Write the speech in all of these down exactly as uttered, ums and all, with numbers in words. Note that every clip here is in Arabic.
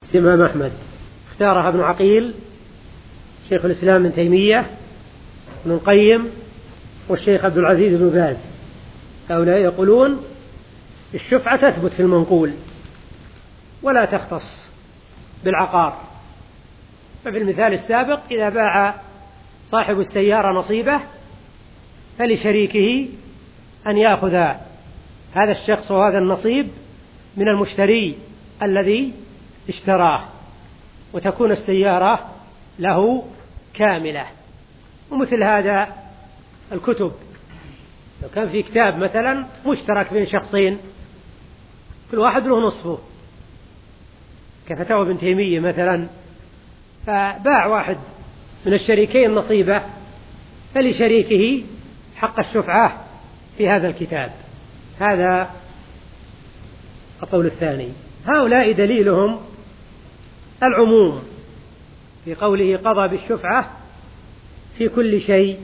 الإمام أحمد اختارها ابن عقيل، شيخ الإسلام ابن تيمية، ابن القيم، والشيخ عبد العزيز بن باز. هؤلاء يقولون الشفعة تثبت في المنقول ولا تختص بالعقار. ففي المثال السابق إذا باع صاحب السيارة نصيبه فلشريكه أن يأخذ هذا الشخص وهذا النصيب من المشتري الذي اشتراه، وتكون السيارة له كاملة. ومثل هذا الكتب، لو كان في كتاب مثلا مشترك بين شخصين كل واحد له نصفه كفتاوى ابن تيمية مثلا، فباع واحد من الشريكين نصيبه فلشريكه حق الشفعة في هذا الكتاب. هذا القول الثاني. هؤلاء دليلهم العموم في قوله قضى بالشفعة في كل شيء.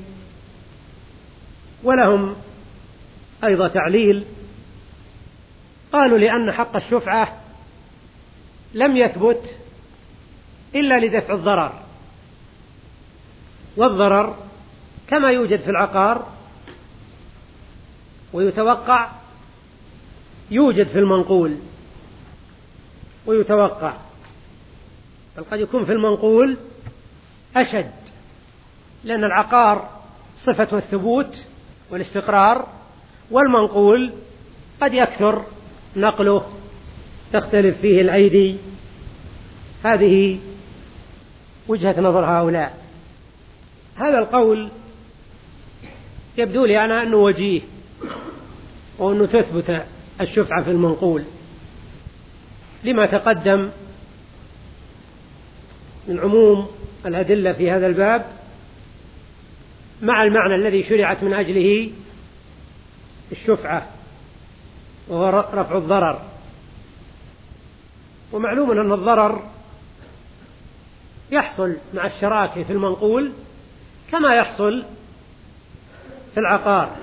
ولهم أيضا تعليل، قالوا لأن حق الشفعة لم يثبت إلا لدفع الضرر، والضرر كما يوجد في العقار ويتوقع يوجد في المنقول ويتوقع، بل قد يكون في المنقول أشد، لأن العقار صفة الثبوت والاستقرار، والمنقول قد يكثر نقله، تختلف فيه الأيدي. هذه وجهة نظر هؤلاء. هذا القول يبدو لي أنا أنه وجيه، وأنه تثبت الشفعة في المنقول لما تقدم من عموم الأدلة في هذا الباب مع المعنى الذي شرعت من أجله الشفعة، وهو رفع الضرر. ومعلوم أن الضرر يحصل مع الشراكة في المنقول كما يحصل في العقار،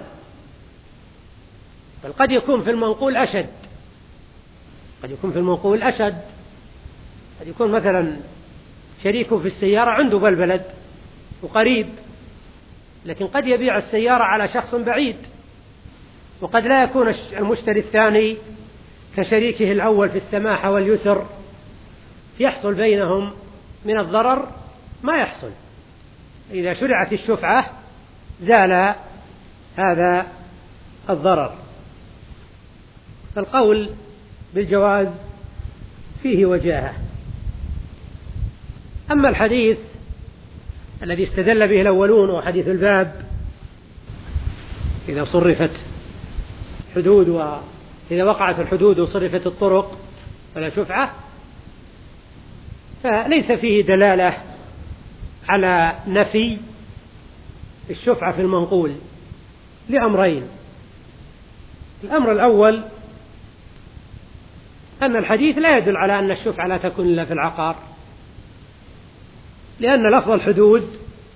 بل قد يكون في المنقول أشد، قد يكون في المنقول أشد قد يكون مثلا شريكه في السيارة عنده بالبلد وقريب، لكن قد يبيع السيارة على شخص بعيد، وقد لا يكون المشتري الثاني كشريكه الأول في السماحة واليسر، يحصل بينهم من الضرر ما يحصل. إذا شرعت الشفعة زال هذا الضرر. فالقول بالجواز فيه وجاهة. أما الحديث الذي استدل به الأولون وحديث الباب إذا صرفت حدود وإذا وقعت الحدود وصرفت الطرق فلا شفعة، فليس فيه دلالة على نفي الشفعة في المنقول لأمرين. الأمر الأول أن الحديث لا يدل على أن الشفعة لا تكون إلا في العقار، لأن لفظ الحدود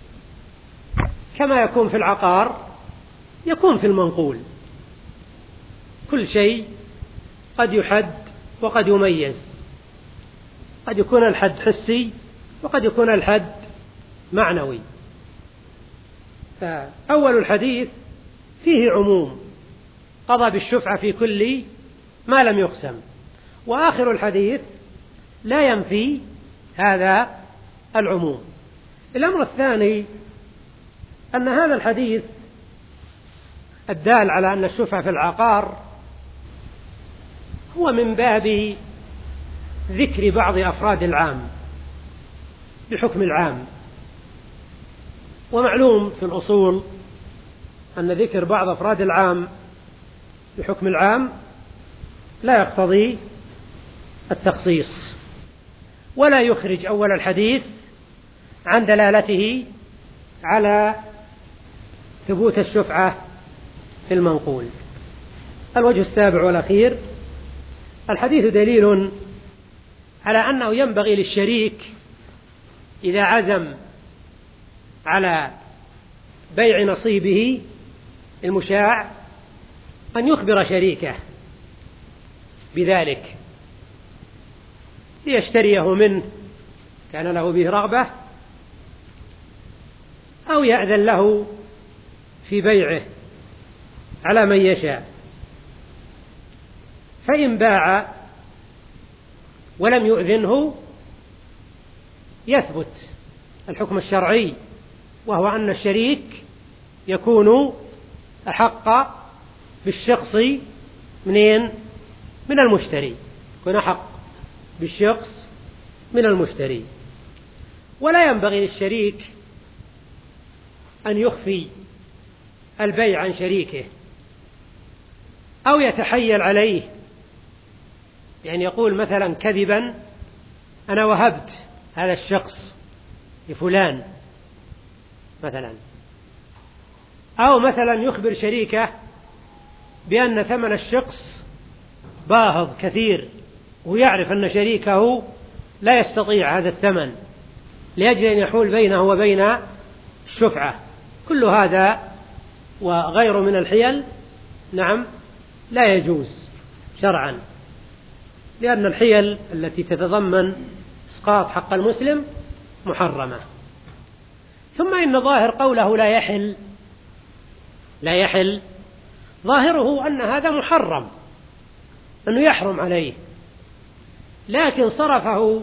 كما يكون في العقار يكون في المنقول. كل شيء قد يحد وقد يميز، قد يكون الحد حسي وقد يكون الحد معنوي. فأول الحديث فيه عموم، قضى بالشفعة في كل ما لم يقسم، وآخر الحديث لا ينفي هذا العموم. الأمر الثاني أن هذا الحديث الدال على أن الشفعة في العقار هو من باب ذكر بعض أفراد العام بحكم العام. ومعلوم في الأصول أن ذكر بعض أفراد العام بحكم العام لا يقتضي التخصيص، ولا يخرج أول الحديث عن دلالته على ثبوت الشفعة في المنقول. الوجه السابع والأخير: الحديث دليل على أنه ينبغي للشريك إذا عزم على بيع نصيبه المشاع أن يخبر شريكه بذلك، ليشتريه منه كان له به رغبة، أو يأذن له في بيعه على من يشاء. فإن باع ولم يؤذنه يثبت الحكم الشرعي، وهو أن الشريك يكون أحق بالشخص منين؟ من المشتري، يكون أحق بالشخص من المشتري. ولا ينبغي للشريك أن يخفي البيع عن شريكه أو يتحيل عليه، يعني يقول مثلا كذبا أنا وهبت هذا الشخص لفلان مثلا، أو مثلا يخبر شريكه بأن ثمن الشخص باهظ كثير، ويعرف أن شريكه لا يستطيع هذا الثمن لأجل أن يحول بينه وبين الشفعة. كل هذا وغيره من الحيل نعم لا يجوز شرعا، لأن الحيل التي تتضمن إسقاط حق المسلم محرمة. ثم إن ظاهر قوله لا يحل لا يحل ظاهره أن هذا محرم، أنه يحرم عليه، لكن صرفه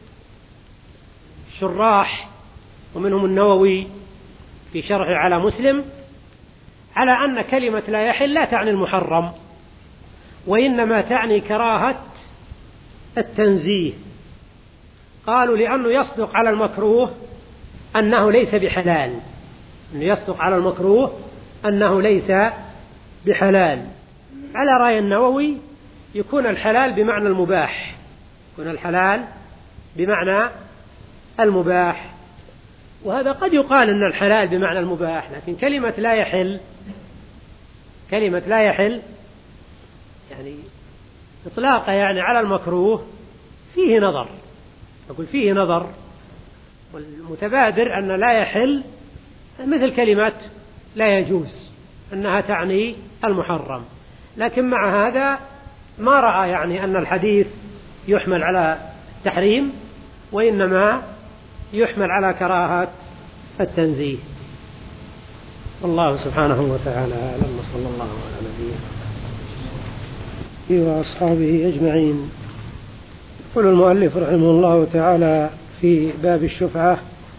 الشراح ومنهم النووي في شرحه على مسلم على أن كلمة لا يحل لا تعني المحرم، وإنما تعني كراهة التنزيه. قالوا لأنه يصدق على المكروه أنه ليس بحلال، أنه يصدق على المكروه أنه ليس بحلال. على رأي النووي يكون الحلال بمعنى المباح، يكون الحلال بمعنى المباح، وهذا قد يقال أن الحلال بمعنى المباح، لكن كلمة لا يحل كلمة لا يحل يعني إطلاقه يعني على المكروه فيه نظر، أقول فيه نظر، والمتبادر أن لا يحل مثل كلمة لا يجوز أنها تعني المحرم، لكن مع هذا ما رأى يعني أن الحديث يحمل على التحريم، وإنما يحمل على كراهة التنزيه. والله سبحانه وتعالى أعلم، وصلى الله على نبينا وأصحابه أجمعين. يقول المؤلف رحمه الله تعالى في باب الشفعة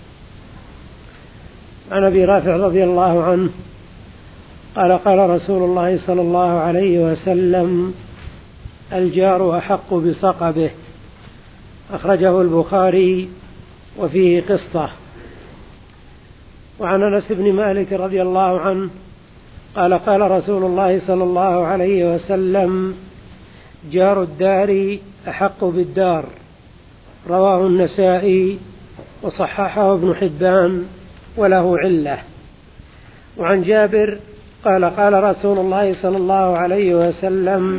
عن أبي رافع رضي الله عنه قال قال رسول الله صلى الله عليه وسلم الجار أحق بصقبه، أخرجه البخاري وفيه قصة. وعن أنس بن مالك رضي الله عنه قال قال رسول الله صلى الله عليه وسلم جار الدار أحق بالدار، رواه النسائي وصححه ابن حبان وله علة. وعن جابر قال قال رسول الله صلى الله عليه وسلم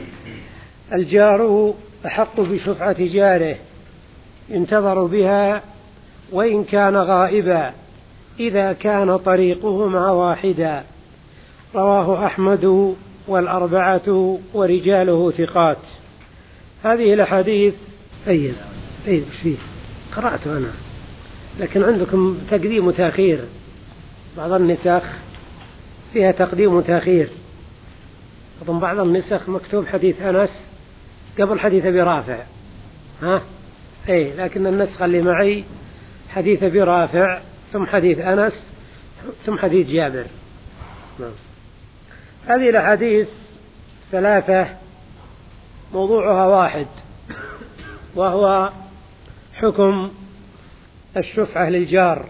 الجار أحق بشفعة جاره ينتظر بها وإن كان غائبا إذا كان طريقهما واحدا، رواه أحمد والأربعة ورجاله ثقات. هذه الأحاديث أي أي فيه قرأت أنا، لكن عندكم تقديم وتأخير، بعض النسخ فيها تقديم وتأخير، أظن بعض النسخ مكتوب حديث أنس قبل حديث أبي رافع، ها أي، لكن النسخة اللي معي حديث أبي رافع ثم حديث أنس ثم حديث جابر. نعم. هذه الأحاديث ثلاثة موضوعها واحد، وهو حكم الشفعة للجار،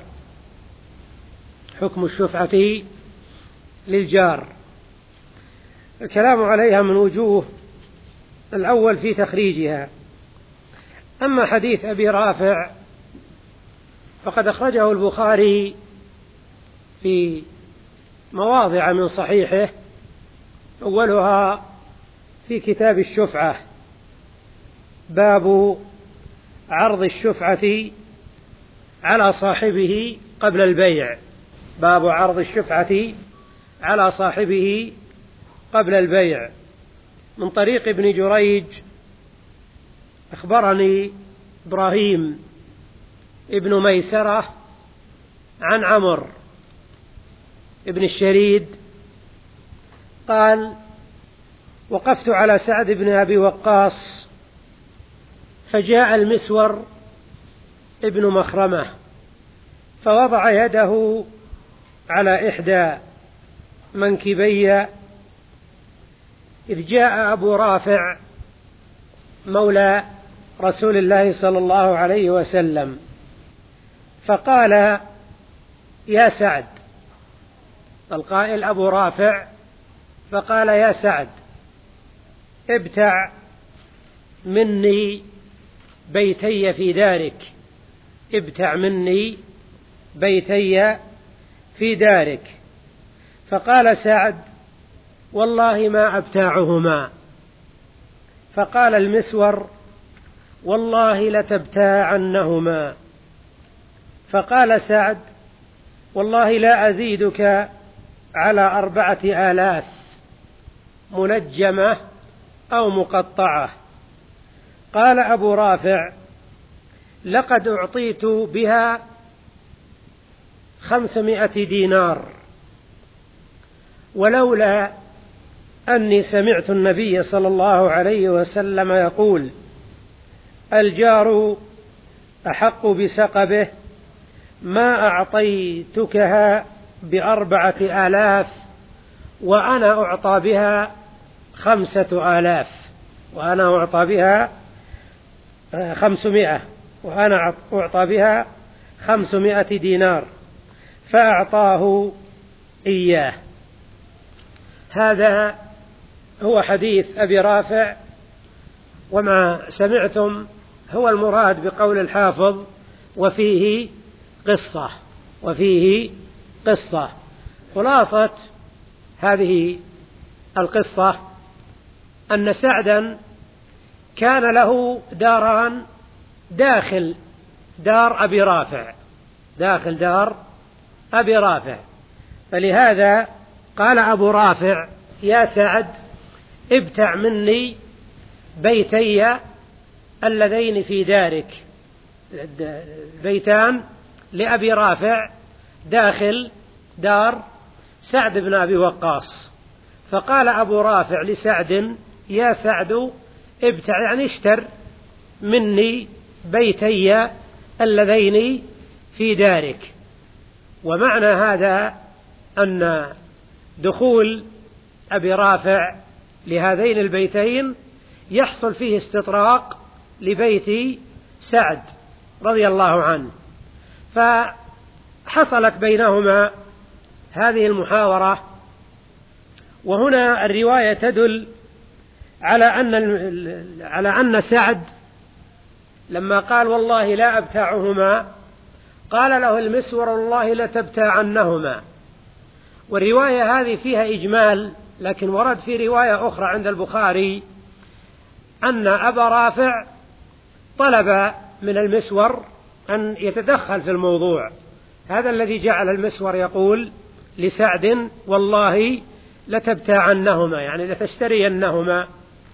حكم الشفعة للجار. الكلام عليها من وجوه، الأول في تخريجها. أما حديث أبي رافع فقد أخرجه البخاري في مواضع من صحيحه، أولها في كتاب الشفعة، باب عرض الشفعة على صاحبه قبل البيع، باب عرض الشفعة على صاحبه قبل البيع، من طريق ابن جريج أخبرني إبراهيم ابن ميسرة عن عمرو ابن الشريد قال: وقفت على سعد بن أبي وقاص فجاء المسور ابن مخرمة فوضع يده على إحدى منكبي، إذ جاء أبو رافع مولى رسول الله صلى الله عليه وسلم فقال: يا سعد. القائل أبو رافع، فقال: يا سعد، ابتع مني بيتي في دارك، ابتع مني بيتي في دارك. فقال سعد: والله ما أبتاعهما. فقال المسور: والله لتبتاعنهما. فقال سعد: والله لا أزيدك على أربعة آلاف منجمة أو مقطعة. قال أبو رافع: لقد أعطيت بها خمسمائة دينار، ولولا أني سمعت النبي صلى الله عليه وسلم يقول: الجار أحق بسقبه، ما أعطيتكها بأربعة آلاف وأنا أعطى بها خمسة آلاف، وأنا أعطى بها خمسمائة، وأنا أعطى بها خمسمائة دينار. فأعطاه إياه. هذا هو حديث أبي رافع، وما سمعتم هو المراد بقول الحافظ: وفيه قصة، وفيه قصة. خلاصة هذه القصة أن سعدا كان له داران داخل دار أبي رافع، داخل دار أبي رافع، فلهذا قال أبو رافع: يا سعد، ابتع مني بيتي اللذين في دارك. بيتان لأبي رافع داخل دار سعد بن أبي وقاص. فقال أبو رافع لسعد: يا سعد، ابتع، يعني اشتر مني بيتي اللذين في دارك. ومعنى هذا أن دخول أبي رافع لهذين البيتين يحصل فيه استطراق لبيت سعد رضي الله عنه، فحصلت بينهما هذه المحاورة. وهنا الرواية تدل على أن على أن سعد لما قال: والله لا أبتاعهما، قال له المسور: والله لتبتاعنهما. والرواية هذه فيها إجمال، لكن ورد في رواية أخرى عند البخاري أن أبا رافع طلب من المسور أن يتدخل في الموضوع. هذا الذي جعل المسور يقول لسعد: والله لتبتاعنهما، يعني لتشترينهما.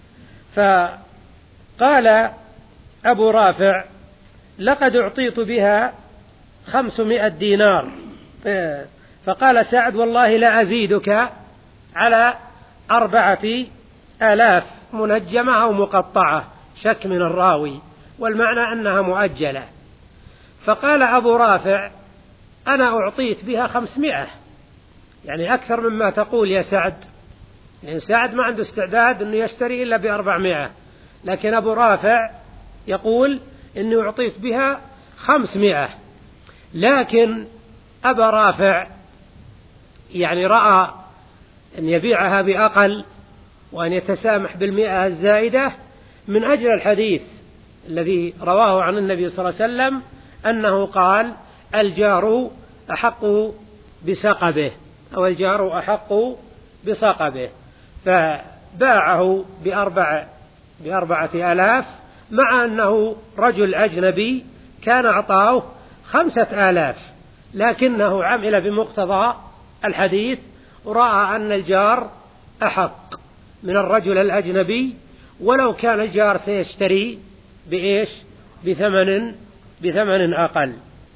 فقال أبو رافع: لقد أعطيت بها خمسمائة دينار. فقال سعد: والله لا أزيدك على أربعة آلاف منجمة أو مقطعة، شك من الراوي، والمعنى أنها مؤجلة. فقال أبو رافع: أنا أعطيت بها خمسمائة، يعني أكثر مما تقول يا سعد، لأن سعد ما عنده استعداد أنه يشتري إلا بأربعمائة، لكن أبو رافع يقول إني أعطيت بها خمسمائة. لكن أبا رافع يعني رأى أن يبيعها بأقل وأن يتسامح بالمئة الزائدة من أجل الحديث الذي رواه عن النبي صلى الله عليه وسلم أنه قال: الجار أحق بسقبه، أو الجار أحق بسقبه. فباعه بأربع بأربعة آلاف، مع أنه رجل أجنبي كان أعطاه خمسة آلاف، لكنه عمل بمقتضى الحديث ورأى أن الجار أحق من الرجل الأجنبي، ولو كان الجار سيشتري بإيش؟ بثمن بثمن أقل.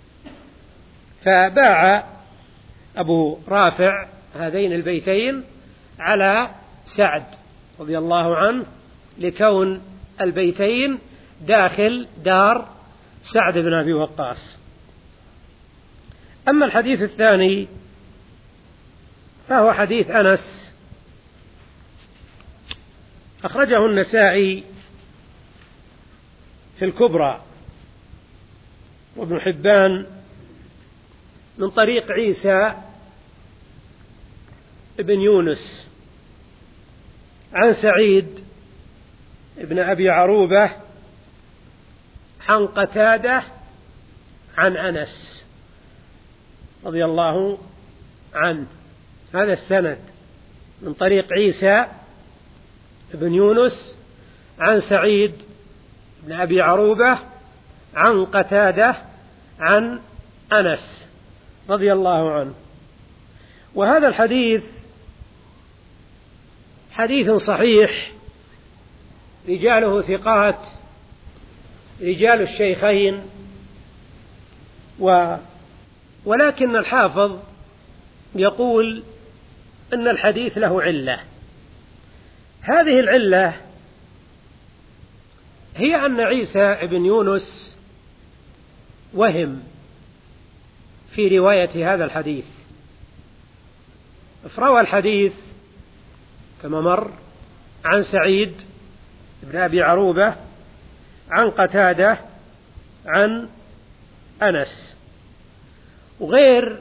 فباع أبو رافع هذين البيتين على سعد رضي الله عنه لكون البيتين داخل دار سعد بن أبي وقاص. أما الحديث الثاني فهو حديث أنس، أخرجه النسائي في الكبرى وابن حبان من طريق عيسى بن يونس عن سعيد بن أبي عروبة عن قتادة عن أنس رضي الله عنه. هذا السند من طريق عيسى بن يونس عن سعيد بن أبي عروبة عن قتادة عن أنس رضي الله عنه. وهذا الحديث حديث صحيح، رجاله ثقات، رجال الشيخين، و ولكن الحافظ يقول إن الحديث له علة. هذه العلة هي أن عيسى بن يونس وهم في رواية هذا الحديث، فروى الحديث كما مر عن سعيد بن أبي عروبة عن قتادة عن أنس، وغير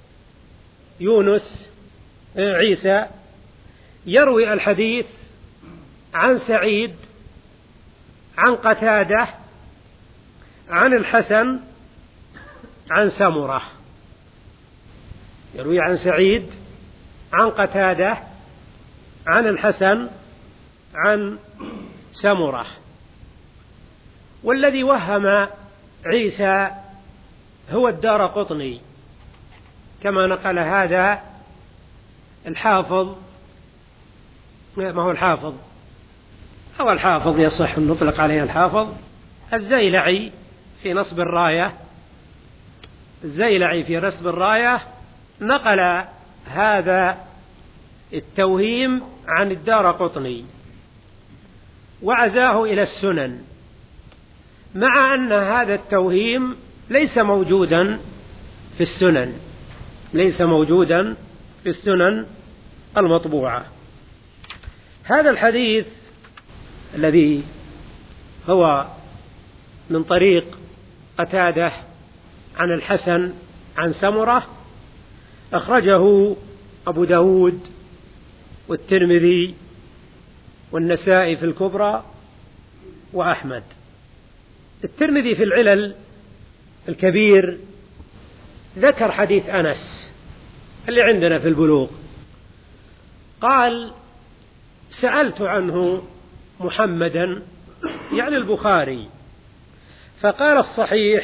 يونس عيسى يروي الحديث عن سعيد عن قتادة عن الحسن عن سمرة، يروي عن سعيد عن قتادة عن الحسن عن سمرة. والذي وهم عيسى هو الدارقطني كما نقل هذا الحافظ، ما هو الحافظ هو الحافظ يصح أن نطلق عليه الحافظ الزيلعي في نصب الراية، الزيلعي في نصب الراية نقل هذا التوهيم عن الدارقطني وعزاه إلى السنن، مع أن هذا التوهيم ليس موجودا في السنن، ليس موجودا في السنن المطبوعة. هذا الحديث الذي هو من طريق قتادة عن الحسن عن سمرة أخرجه أبو داود والترمذي والنسائي في الكبرى وأحمد. الترمذي في العلل الكبير ذكر حديث أنس اللي عندنا في البلوغ، قال سألت عنه محمدا يعني البخاري فقال الصحيح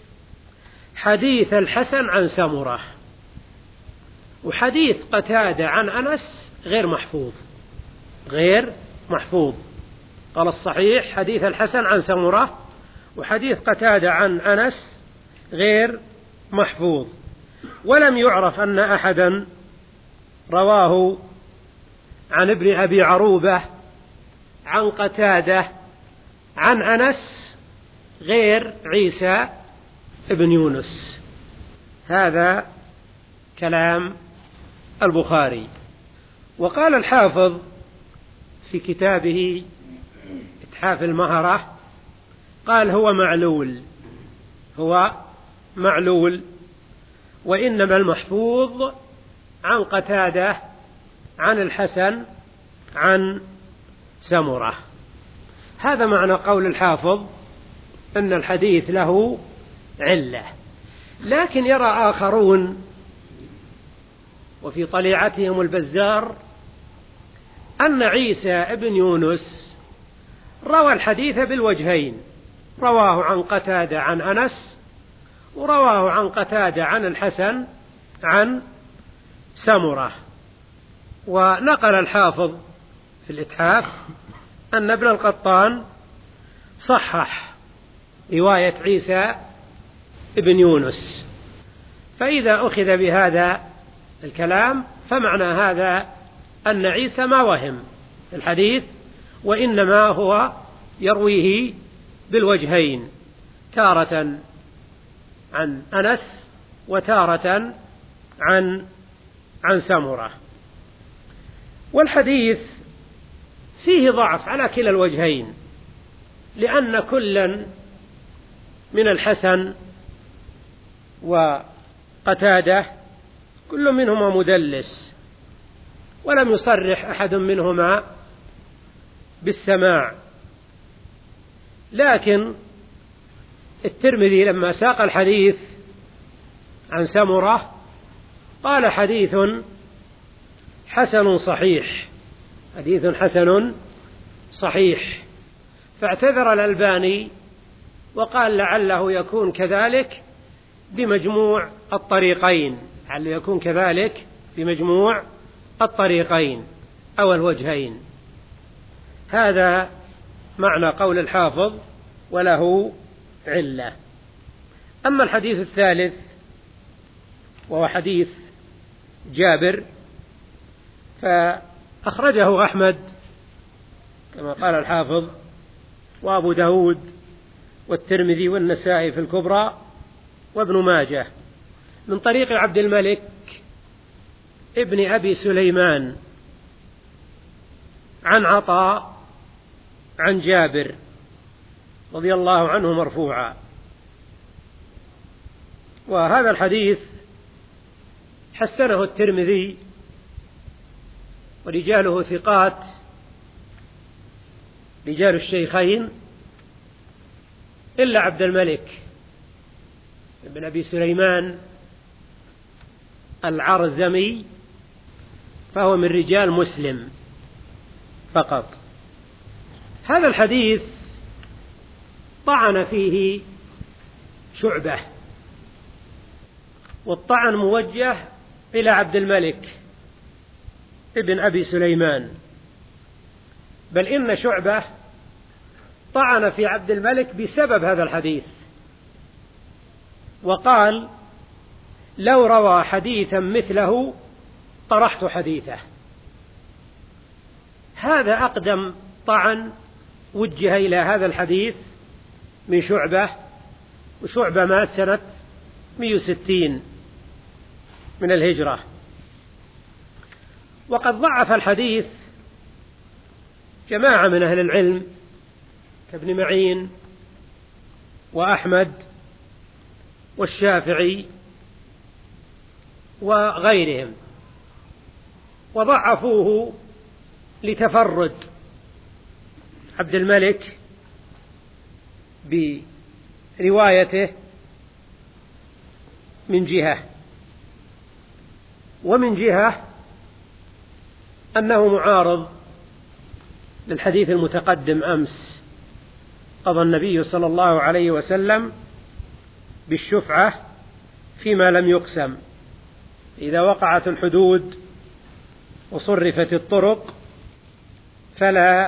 حديث الحسن عن سمرة، وحديث قتادة عن أنس غير محفوظ، غير محفوظ. قال الصحيح حديث الحسن عن سمرة، وحديث قتادة عن أنس غير محفوظ. ولم يعرف أن أحدا رواه عن ابن أبي عروبة عن قتادة عن أنس غير عيسى ابن يونس. هذا كلام البخاري. وقال الحافظ في كتابه إتحاف المهرة قال هو معلول، هو معلول، وإنما المحفوظ عن قتادة عن الحسن عن سمرة. هذا معنى قول الحافظ أن الحديث له علة. لكن يرى آخرون وفي طليعتهم البزار أن عيسى ابن يونس روى الحديث بالوجهين، رواه عن قتادة عن أنس، ورواه عن قتادة عن الحسن عن سمرة. ونقل الحافظ في الإتحاف أن ابن القطان صحح رواية عيسى ابن يونس. فإذا أخذ بهذا الكلام فمعنى هذا أن عيسى ما وهم الحديث، وإنما هو يرويه بالوجهين، تارة عن أنس وتارة عن عن سمرة. والحديث فيه ضعف على كلا الوجهين، لأن كلا من الحسن وقتادة كل منهما مدلس، ولم يصرح أحد منهما بالسماع. لكن الترمذي لما ساق الحديث عن سمرة قال حديث حسن صحيح، حديث حسن صحيح، فاعتذر الألباني وقال لعله يكون كذلك بمجموع الطريقين، لعله يكون كذلك بمجموع الطريقين أو الوجهين. هذا معنى قول الحافظ وله علة. أما الحديث الثالث وهو حديث جابر فأخرجه أحمد كما قال الحافظ، وأبو داود والترمذي والنسائي في الكبرى، وابن ماجه، من طريق عبد الملك ابن أبي سليمان عن عطاء عن جابر رضي الله عنه مرفوعا. وهذا الحديث حسنه الترمذي ورجاله ثقات رجال الشيخين إلا عبد الملك ابن أبي سليمان العرزمي، فهو من رجال مسلم فقط. هذا الحديث طعن فيه شعبة، والطعن موجه إلى عبد الملك ابن أبي سليمان، بل إن شعبة طعن في عبد الملك بسبب هذا الحديث، وقال لو روى حديثا مثله طرحت حديثه. هذا أقدم طعن وجه إلى هذا الحديث من شعبة، وشعبة مات سنة مئة وستين من الهجرة. وقد ضعف الحديث جماعة من أهل العلم كابن معين وأحمد والشافعي وغيرهم، وضعفوه لتفرد عبد الملك بروايته من جهة، ومن جهة أنه معارض للحديث المتقدم أمس. قضى النبي صلى الله عليه وسلم بالشفعة فيما لم يقسم، إذا وقعت الحدود وصرفت الطرق فلا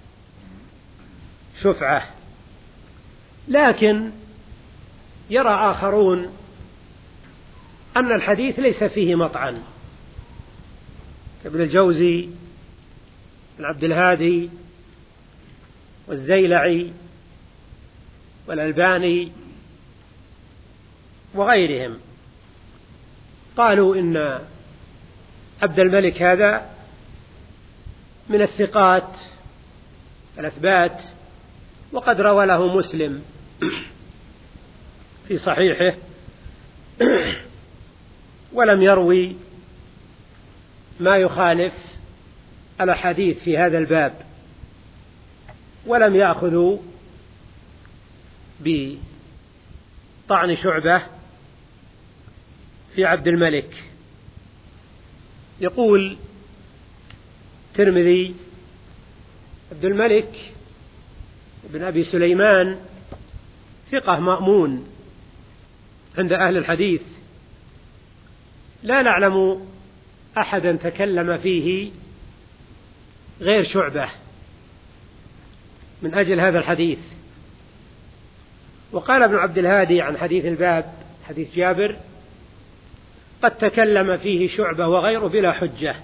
شفعة. لكن يرى آخرون أن الحديث ليس فيه مطعن، كابن الجوزي بن عبد الهادي والزيلعي والألباني وغيرهم، قالوا إن عبد الملك هذا من الثقات الأثبات، وقد روى له مسلم في صحيحه ولم يروي ما يخالف الأحاديث في هذا الباب، ولم يأخذوا بطعن شعبة في عبد الملك. يقول الترمذي عبد الملك بن أبي سليمان ثقة مأمون عند أهل الحديث، لا نعلم أحدا تكلم فيه غير شعبة من أجل هذا الحديث، وقال ابن عبد الهادي عن حديث الباب حديث جابر: قد تكلم فيه شعبة وغيره بلا حجة،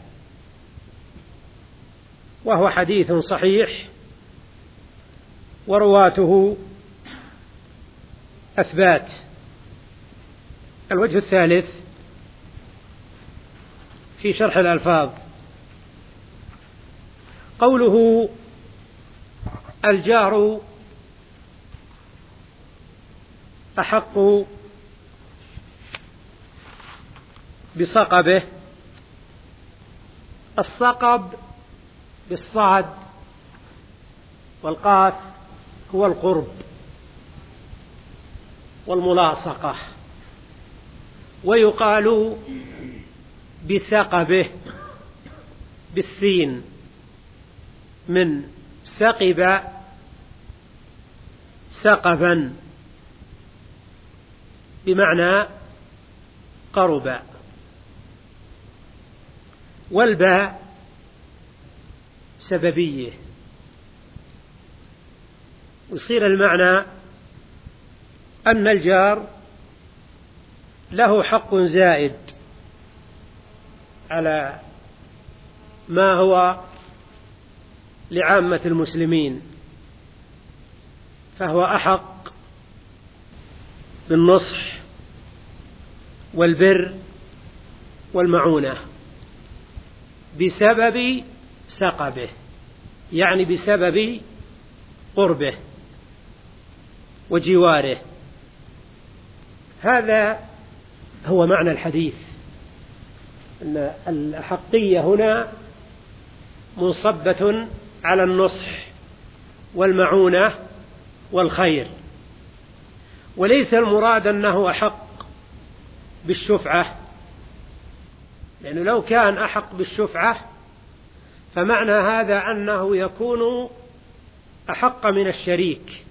وهو حديث صحيح ورواته أثبات. الوجه الثالث في شرح الألفاظ قوله: الجار أحق بصقبه. الصقب بالصاد والقاف هو القرب والملاصقة، ويقال بسقبه بالسين من سقب سقبا بمعنى قرب. والباء سببية، يصير المعنى أن الجار له حق زائد على ما هو لعامة المسلمين، فهو أحق بالنصح والبر والمعونة بسبب سقبه، يعني بسبب قربه وجواره. هذا هو معنى الحديث، أن الأحقية هنا منصبة على النصح والمعونة والخير، وليس المراد أنه أحق بالشفعة، لأنه لو كان أحق بالشفعة فمعنى هذا أنه يكون أحق من الشريك.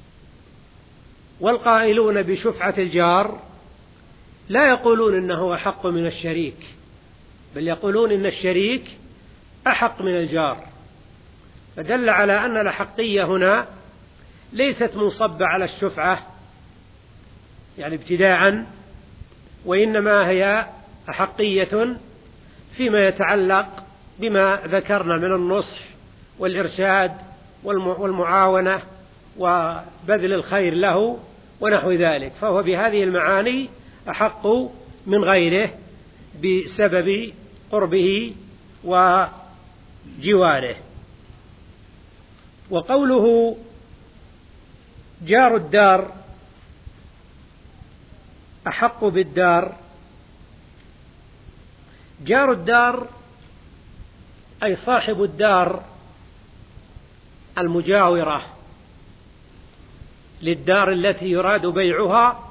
والقائلون بشفعة الجار لا يقولون إنه أحق من الشريك، بل يقولون إن الشريك أحق من الجار، فدل على أن الأحقية هنا ليست منصبة على الشفعة يعني ابتداءً، وإنما هي أحقية فيما يتعلق بما ذكرنا من النصح والإرشاد والمعاونة وبذل الخير له ونحو ذلك، فهو بهذه المعاني أحق من غيره بسبب قربه وجواره. وقوله جار الدار أحق بالدار، جار الدار أي صاحب الدار المجاورة للدار التي يراد بيعها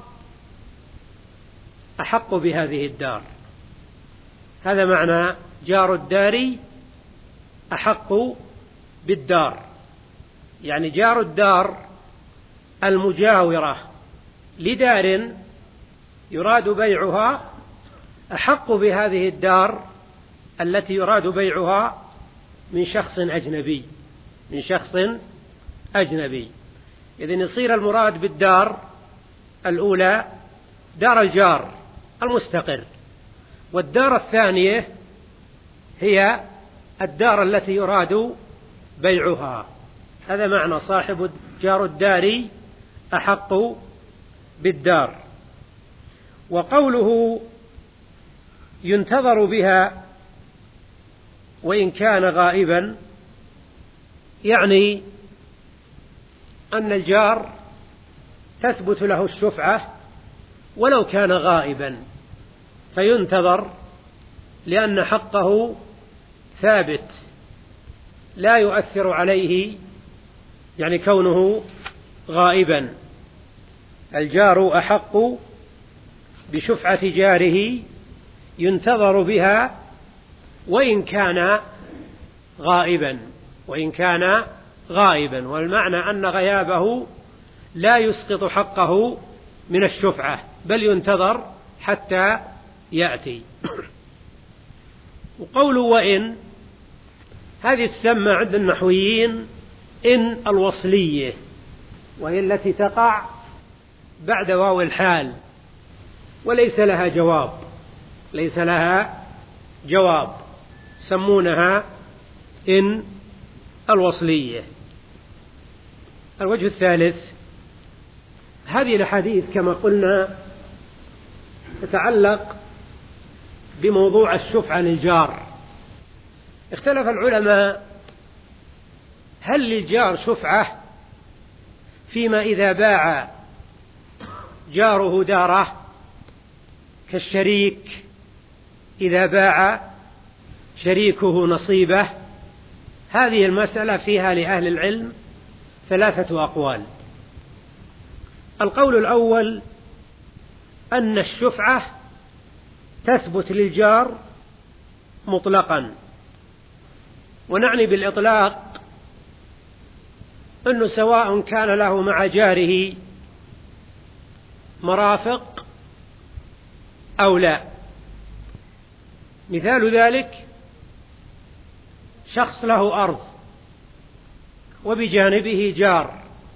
أحق بهذه الدار. هذا معنى جار الدار أحق بالدار، يعني جار الدار المجاورة لدار يراد بيعها أحق بهذه الدار التي يراد بيعها من شخص أجنبي من شخص أجنبي إذن يصير المراد بالدار الأولى دار الجار المستقر، والدار الثانية هي الدار التي يراد بيعها. هذا معنى صاحب جار الدار أحق بالدار. وقوله ينتظر بها وإن كان غائبا، يعني أن الجار تثبت له الشفعة ولو كان غائبا، فينتظر لأن حقه ثابت لا يؤثر عليه يعني كونه غائبا. الجار أحق بشفعة جاره ينتظر بها وإن كان غائبا وإن كان غائبا والمعنى أن غيابه لا يسقط حقه من الشفعة، بل ينتظر حتى يأتي. وقول وإن هذه تسمى عند النحويين إن الوصلية، وهي التي تقع بعد واو الحال وليس لها جواب، ليس لها جواب، سمونها إن الوصلية. الوجه الثالث، هذه الأحاديث كما قلنا تتعلق بموضوع الشفعة للجار. اختلف العلماء هل للجار شفعة فيما إذا باع جاره داره، كالشريك إذا باع شريكه نصيبه. هذه المسألة فيها لأهل العلم ثلاثة أقوال. القول الأول أن الشفعة تثبت للجار مطلقا، ونعني بالإطلاق أنه سواء كان له مع جاره مرافق أو لا. مثال ذلك شخص له أرض وبجانبه جار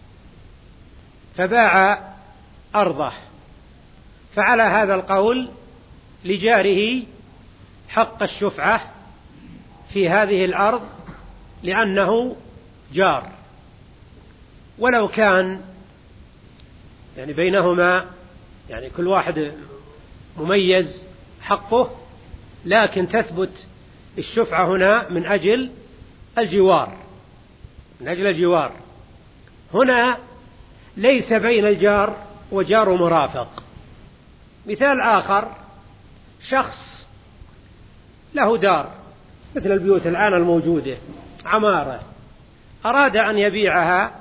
فباع أرضه، فعلى هذا القول لجاره حق الشفعة في هذه الأرض لأنه جار، ولو كان يعني بينهما يعني كل واحد مميز حقه، لكن تثبت الشفعة هنا من أجل الجوار، من أجل الجوار. هنا ليس بين الجار وجار مرافق. مثال آخر، شخص له دار مثل البيوت الآن الموجودة، عمارة، أراد أن يبيعها،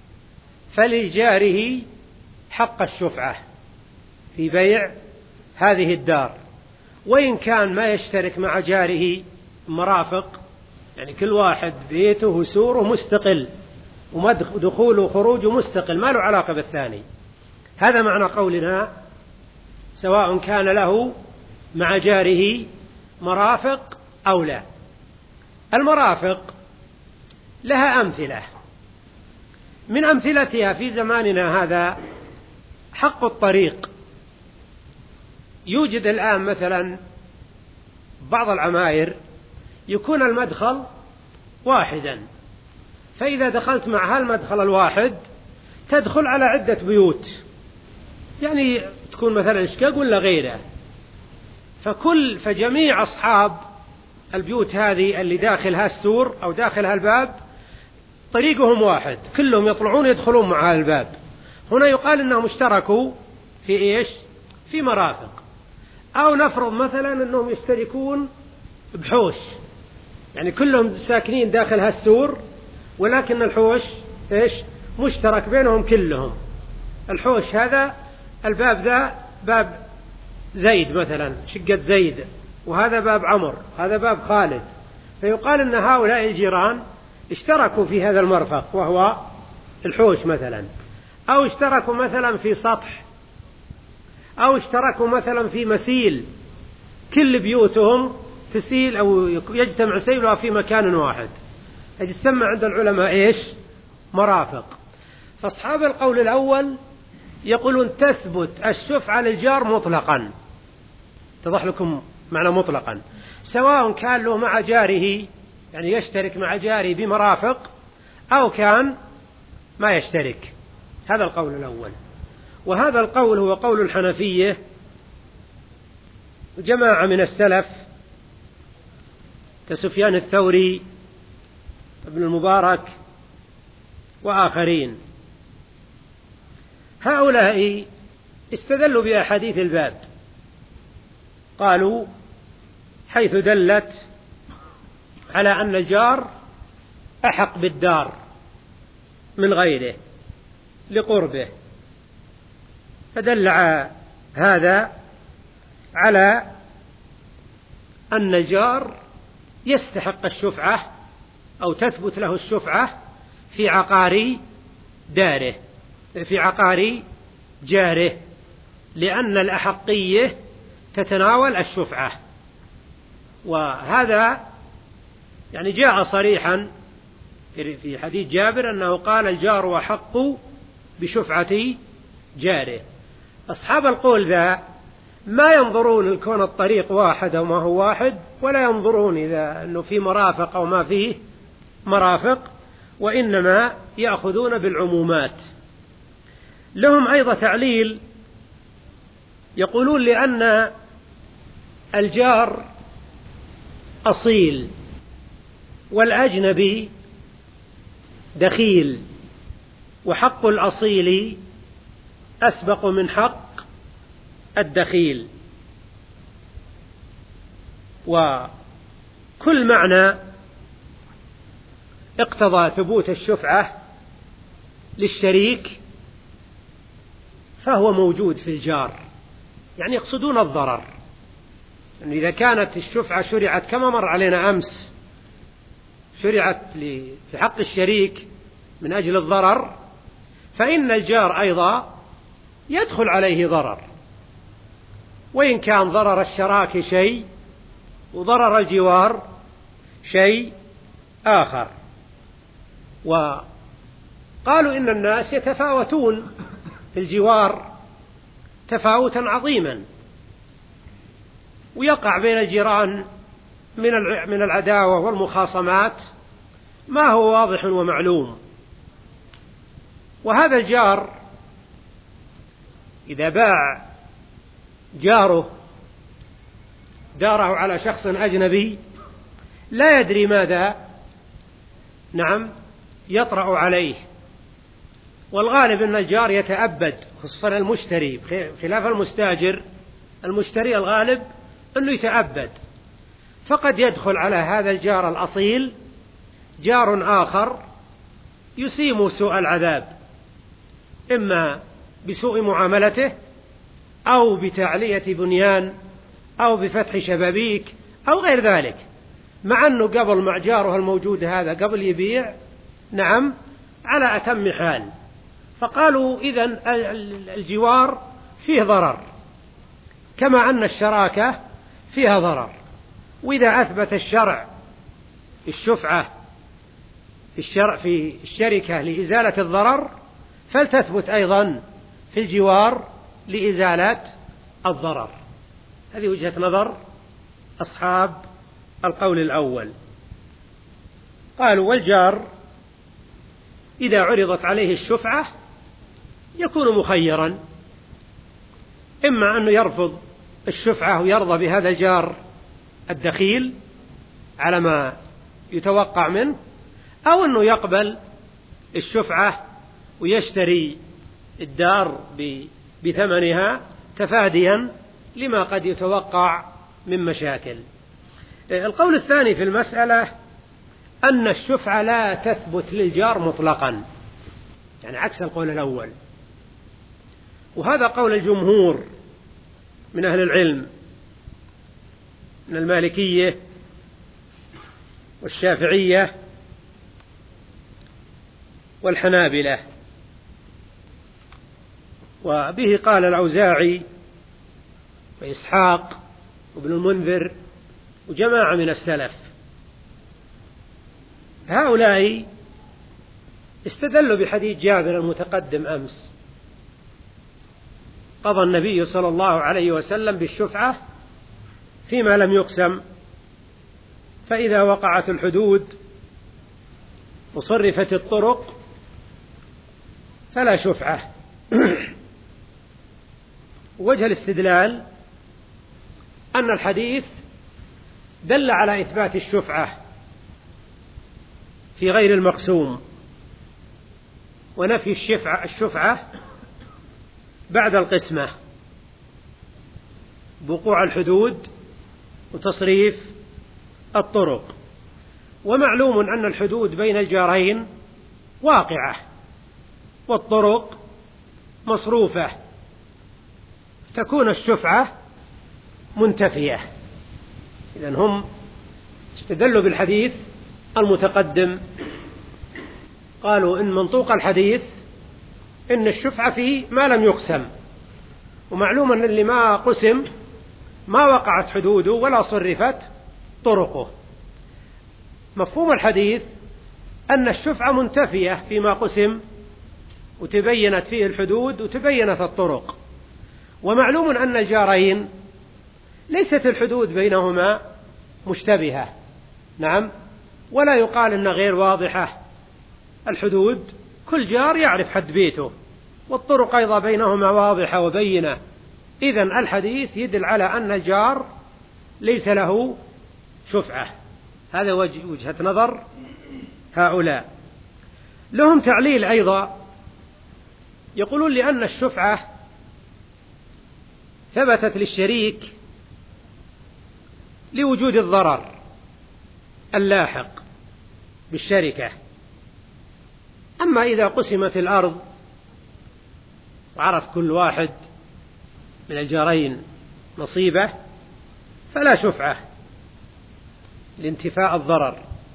فلجاره حق الشفعة في بيع هذه الدار، وإن كان ما يشترك مع جاره مرافق، يعني كل واحد بيته وسوره مستقل ودخوله وخروجه مستقل، ما له علاقة بالثاني. هذا معنى قولنا سواء كان له مع جاره مرافق أو لا. المرافق لها أمثلة، من أمثلتها في زماننا هذا حق الطريق. يوجد الآن مثلا بعض العماير يكون المدخل واحدا، فإذا دخلت مع هالمدخل الواحد تدخل على عدة بيوت، يعني تكون مثلا شقق ولا غيره، فكل فجميع أصحاب البيوت هذه اللي داخلها السور أو داخلها الباب طريقهم واحد، كلهم يطلعون يدخلون مع الباب. هنا يقال إنهم اشتركوا في إيش؟ في مرافق. أو نفرض مثلا أنهم يشتركون بحوش، يعني كلهم ساكنين داخل هالسور، ولكن الحوش إيش؟ مشترك بينهم كلهم. الحوش هذا الباب ذا باب زيد مثلا، شقة زيد، وهذا باب عمر، هذا باب خالد، فيقال أن هؤلاء الجيران اشتركوا في هذا المرفق وهو الحوش مثلا، أو اشتركوا مثلا في سطح، أو اشتركوا مثلا في مسيل، كل بيوتهم تسيل أو يجتمع سيلها في مكان واحد، يسمى عند العلماء إيش؟ مرافق. فأصحاب القول الأول يقولون تثبت الشفعة للجار مطلقا، اتضح لكم معنى مطلقا، سواء كان له مع جاره يعني يشترك مع جاره بمرافق أو كان ما يشترك. هذا القول الأول. وهذا القول هو قول الحنفية جماعة من السلف كسفيان الثوري ابن المبارك وآخرين. هؤلاء استدلوا بأحاديث الباب، قالوا حيث دلت على أن الجار أحق بالدار من غيره لقربه، فدل هذا على أن الجار يستحق الشفعة أو تثبت له الشفعة في عقار داره، في عقار جاره، لأن الأحقية تتناول الشفعة. وهذا يعني جاء صريحا في حديث جابر أنه قال الجار أحق بشفعة جاره. أصحاب القول ذا ما ينظرون لكون الطريق واحد أو ما هو واحد، ولا ينظرون إذا أنه في مرافق أو ما فيه مرافق، وإنما يأخذون بالعمومات. لهم أيضا تعليل، يقولون لأن الجار أصيل والأجنبي دخيل، وحق الأصيل أسبق من حق الدخيل. وكل معنى اقتضى ثبوت الشفعة للشريك فهو موجود في الجار، يعني يقصدون الضرر. يعني إذا كانت الشفعة شرعت كما مر علينا أمس، شرعت في حق الشريك من أجل الضرر، فإن الجار أيضا يدخل عليه ضرر، وإن كان ضرر الشراك شيء وضرر الجوار شيء آخر. وقالوا إن الناس يتفاوتون في الجوار تفاوتا عظيما، ويقع بين الجيران من العداوة والمخاصمات ما هو واضح ومعلوم. وهذا الجار إذا باع جاره داره على شخص أجنبي لا يدري ماذا نعم يطرأ عليه، والغالب أن الجار يتأبد، خصوصا المشتري خلاف المستاجر. المشتري الغالب أنه يتأبد، فقد يدخل على هذا الجار الأصيل جار آخر يسيم سوء العذاب، إما بسوء معاملته أو بتعلية بنيان أو بفتح شبابيك أو غير ذلك، مع أنه قبل مع جاره الموجود هذا قبل يبيع نعم على أتم حال. فقالوا إذن الجوار فيه ضرر كما أن الشراكة فيها ضرر، وإذا أثبت الشرع الشفعة في الشرع في الشركة لإزالة الضرر فلتثبت أيضا في الجوار لإزالة الضرر. هذه وجهة نظر أصحاب القول الأول. قالوا والجار إذا عرضت عليه الشفعة يكون مخيرا، إما أنه يرفض الشفعة ويرضى بهذا الجار الدخيل على ما يتوقع منه، أو أنه يقبل الشفعة ويشتري الدار بثمنها تفاديا لما قد يتوقع من مشاكل. القول الثاني في المسألة أن الشفعة لا تثبت للجار مطلقا، يعني عكس القول الأول، وهذا قول الجمهور من أهل العلم من المالكية والشافعية والحنابلة. وبه قال الأوزاعي وإسحاق وابن المنذر وجماعة من السلف. هؤلاء استدلوا بحديث جابر المتقدم أمس، قضى النبي صلى الله عليه وسلم بالشفعة فيما لم يقسم، فإذا وقعت الحدود وصرفت الطرق فلا شفعة. وجه الاستدلال أن الحديث دل على إثبات الشفعة في غير المقسوم، ونفي الشفعة, الشفعة بعد القسمة بوقوع الحدود وتصريف الطرق. ومعلوم أن الحدود بين الجارين واقعة والطرق مصروفة، تكون الشفعة منتفية. إذن هم استدلوا بالحديث المتقدم، قالوا إن منطوق الحديث إن الشفعة فيه ما لم يقسم، ومعلوم أن اللي ما قسم ما وقعت حدوده ولا صرفت طرقه. مفهوم الحديث أن الشفعة منتفية فيما قسم وتبينت فيه الحدود وتبينت الطرق. ومعلوم أن الجارين ليست الحدود بينهما مشتبهة، نعم، ولا يقال إن غير واضحة الحدود، كل جار يعرف حد بيته، والطرق أيضا بينهما واضحة وبينة. إذن الحديث يدل على أن الجار ليس له شفعة. هذا وجهة نظر هؤلاء. لهم تعليل أيضا، يقولون لأن الشفعة ثبتت للشريك لوجود الضرر اللاحق بالشركة، أما إذا قسمت الأرض وعرف كل واحد من الجارين نصيبه فلا شفعة لانتفاء الضرر.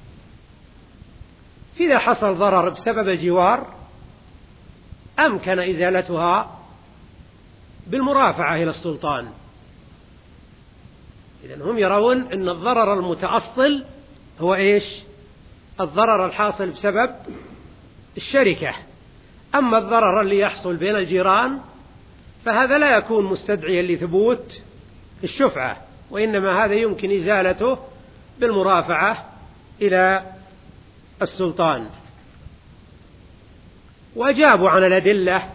إذا حصل ضرر بسبب الجوار أمكن إزالتها بالمرافعة إلى السلطان. إذن هم يرون أن الضرر المتأصل هو إيش؟ الضرر الحاصل بسبب الشركة. أما الضرر اللي يحصل بين الجيران فهذا لا يكون مستدعيا لثبوت الشفعة، وإنما هذا يمكن إزالته بالمرافعة إلى السلطان. وأجابوا عن الأدلة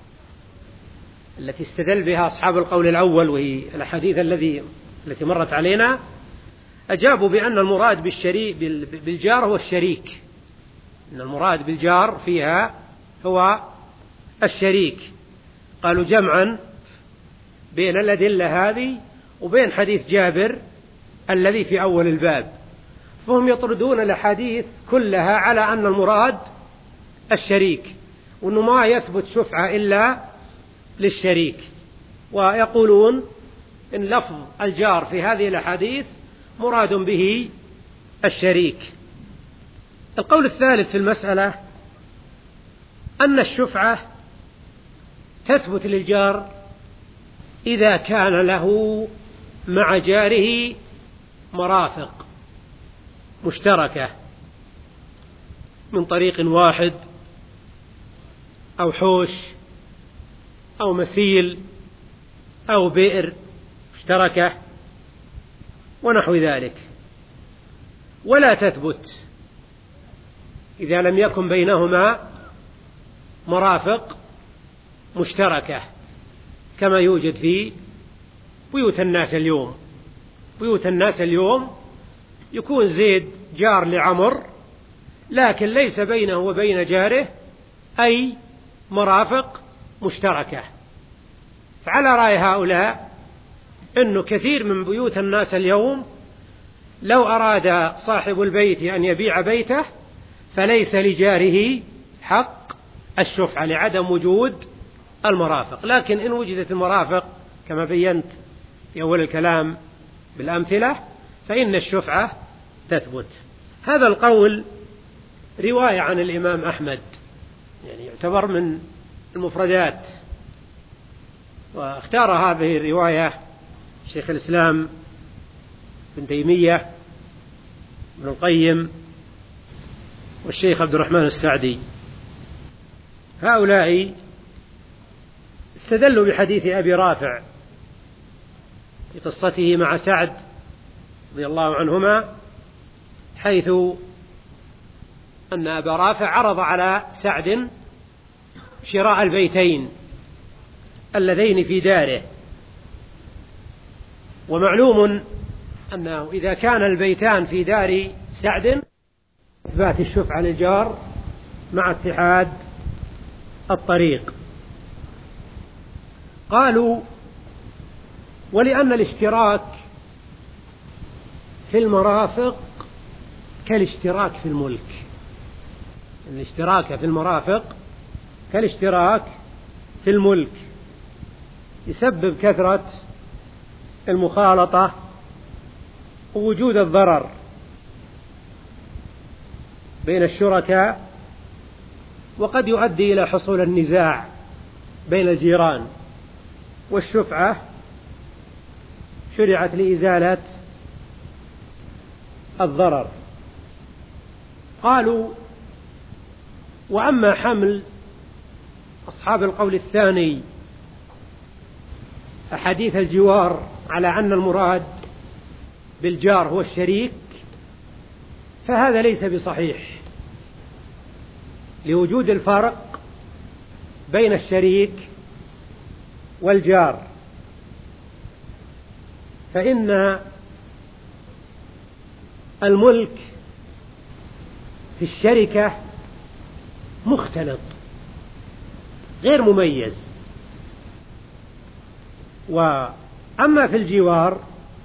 التي استدل بها أصحاب القول الأول، وهي الأحاديث الذي التي مرت علينا، أجابوا بأن المراد بالشريك بالجار هو الشريك، أن المراد بالجار فيها هو الشريك. قالوا جمعا بين الأدلة هذه وبين حديث جابر الذي في أول الباب، فهم يطردون الأحاديث كلها على أن المراد الشريك، وأنه ما يثبت شفعة إلا للشريك، ويقولون إن لفظ الجار في هذه الأحاديث مراد به الشريك. القول الثالث في المسألة أن الشفعة تثبت للجار إذا كان له مع جاره مرافق مشتركة من طريق واحد أو حوش أو مسيل أو بئر مشتركة ونحو ذلك، ولا تثبت إذا لم يكن بينهما مرافق مشتركة كما يوجد في بيوت الناس اليوم. بيوت الناس اليوم يكون زيد جار لعمر، لكن ليس بينه وبين جاره أي مرافق مشتركة. فعلى رأي هؤلاء أنه كثير من بيوت الناس اليوم لو أراد صاحب البيت أن يبيع بيته فليس لجاره حق الشفعة لعدم وجود المرافق، لكن إن وجدت المرافق كما بينت في أول الكلام بالأمثلة فإن الشفعة تثبت. هذا القول رواية عن الإمام أحمد، يعني يعتبر من المفردات، واختار هذه الرواية شيخ الإسلام ابن تيمية ابن القيم والشيخ عبد الرحمن السعدي. هؤلاء استدلوا بحديث أبي رافع في قصته مع سعد رضي الله عنهما، حيث أن أبا رافع عرض على سعد شراء البيتين اللذين في داره. ومعلوم أنه إذا كان البيتان في دار سعد إثبات الشفعة للجار مع اتحاد الطريق. قالوا ولأن الاشتراك في المرافق كالاشتراك في الملك، الاشتراك في المرافق كالاشتراك في الملك، يسبب كثرة المخالطة ووجود الضرر بين الشركاء، وقد يؤدي إلى حصول النزاع بين الجيران. والشفعة شرعت لإزالة الضرر. قالوا وأما حمل أصحاب القول الثاني أحاديث الجوار على أن المراد بالجار هو الشريك، فهذا ليس بصحيح لوجود الفرق بين الشريك والجار. فإن الملك في الشركة مختلط غير مميز، وأما في الجوار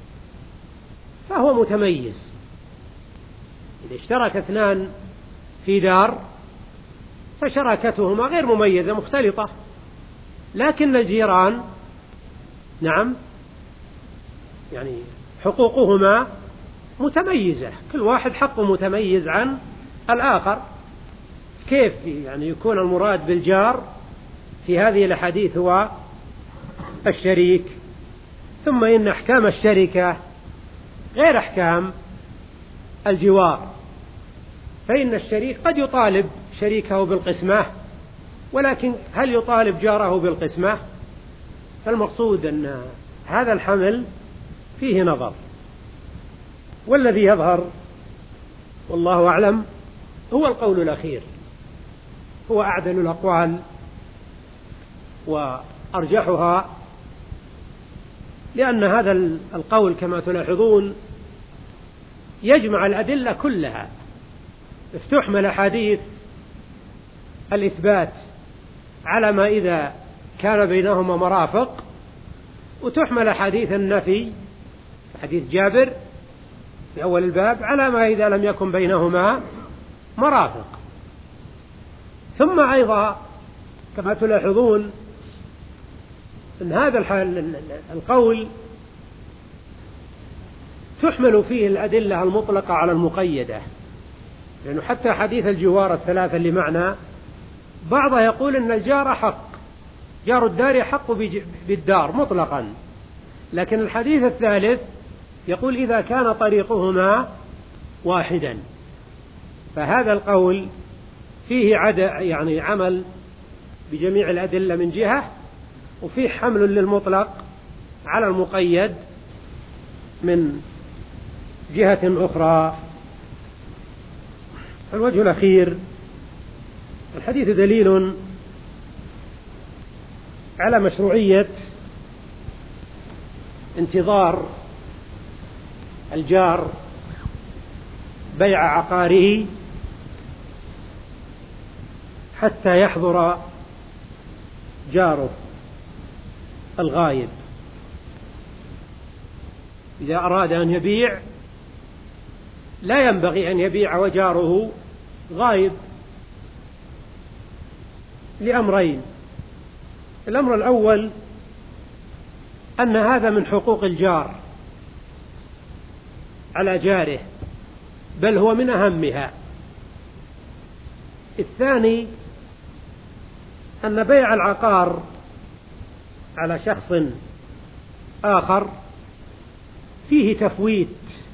فهو متميز. إذا اشترك اثنان في دار فشراكتهما غير مميزة مختلطة، لكن الجيران نعم يعني حقوقهما متميزة، كل واحد حقه متميز عن الآخر. كيف يعني يكون المراد بالجار في هذه الأحاديث هو الشريك؟ ثم إن أحكام الشركة غير أحكام الجوار، فإن الشريك قد يطالب شريكه بالقسمة، ولكن هل يطالب جاره بالقسمة؟ فالمقصود أن هذا الحمل فيه نظر، والذي يظهر والله أعلم هو القول الأخير، هو أعدل الأقوال وأرجحها، لأن هذا القول كما تلاحظون يجمع الأدلة كلها، تحمل أحاديث الإثبات على ما إذا كان بينهما مرافق، وتحمل أحاديث النفي حديث جابر في أول الباب على ما إذا لم يكن بينهما مرافق. ثم أيضا كما تلاحظون أن هذا القول تحمل فيه الأدلة المطلقة على المقيدة، لأنه حتى حديث الجوار الثلاثة اللي معنا بعضها يقول أن الجار حق، جار الدار حق بالدار مطلقا، لكن الحديث الثالث يقول إذا كان طريقهما واحدا. فهذا القول فيه عد يعني عمل بجميع الأدلة من جهة، وفيه حمل للمطلق على المقيد من جهة أخرى. الوجه الأخير الحديث دليل على مشروعية انتظار الجار بيع عقاره حتى يحضر جاره الغايب. إذا أراد أن يبيع لا ينبغي أن يبيع وجاره غايب لأمرين: الأمر الأول أن هذا من حقوق الجار على جاره، بل هو من أهمها. الثاني أن بيع العقار على شخص آخر فيه تفويت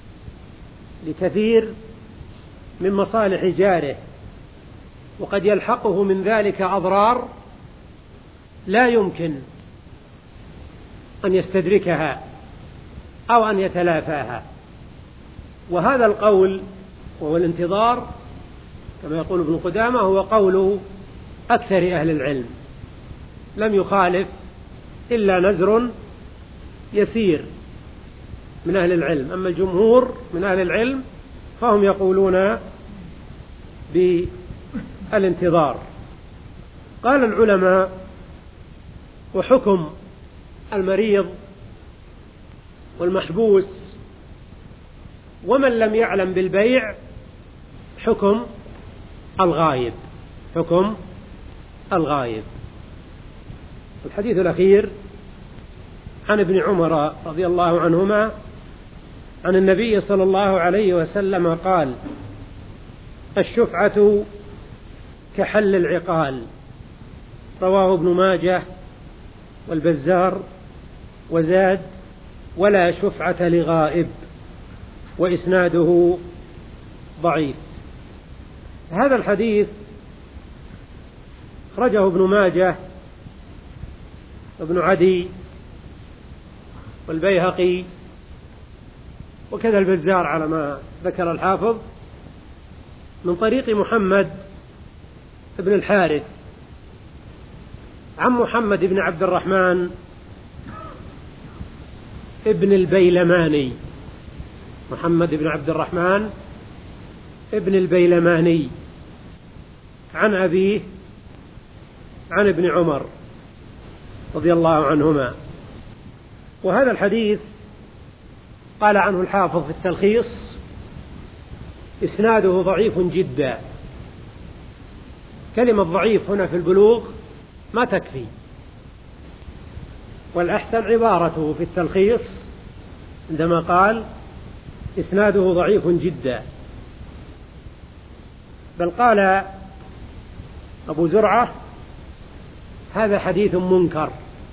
لكثير من مصالح جاره، وقد يلحقه من ذلك أضرار لا يمكن أن يستدركها أو أن يتلافاها. وهذا القول وهو الانتظار كما يقول ابن قدامة هو قول أكثر أهل العلم، لم يخالف إلا نزر يسير من أهل العلم. أما الجمهور من أهل العلم فهم يقولون بالانتظار. قال العلماء: وحكم المريض والمحبوس ومن لم يعلم بالبيع حكم الغايب، حكم الغايب. الحديث الأخير عن ابن عمر رضي الله عنهما عن النبي صلى الله عليه وسلم قال: الشفعة كحل العقال. رواه ابن ماجه والبزار، وزاد: ولا شفعة لغائب، وإسناده ضعيف. هذا الحديث أخرجه ابن ماجه وابن عدي والبيهقي وكذا البزار على ما ذكر الحافظ من طريق محمد بن الحارث عن محمد بن عبد الرحمن ابن البيلماني. محمد بن عبد الرحمن ابن البيلماني عن أبيه عن ابن عمر رضي الله عنهما. وهذا الحديث قال عنه الحافظ في التلخيص إسناده ضعيف جدا. كلمة ضعيف هنا في البلوغ ما تكفي، والأحسن عبارته في التلخيص عندما قال إسناده ضعيف جدا، بل قال أبو زرعة هذا حديث منكر،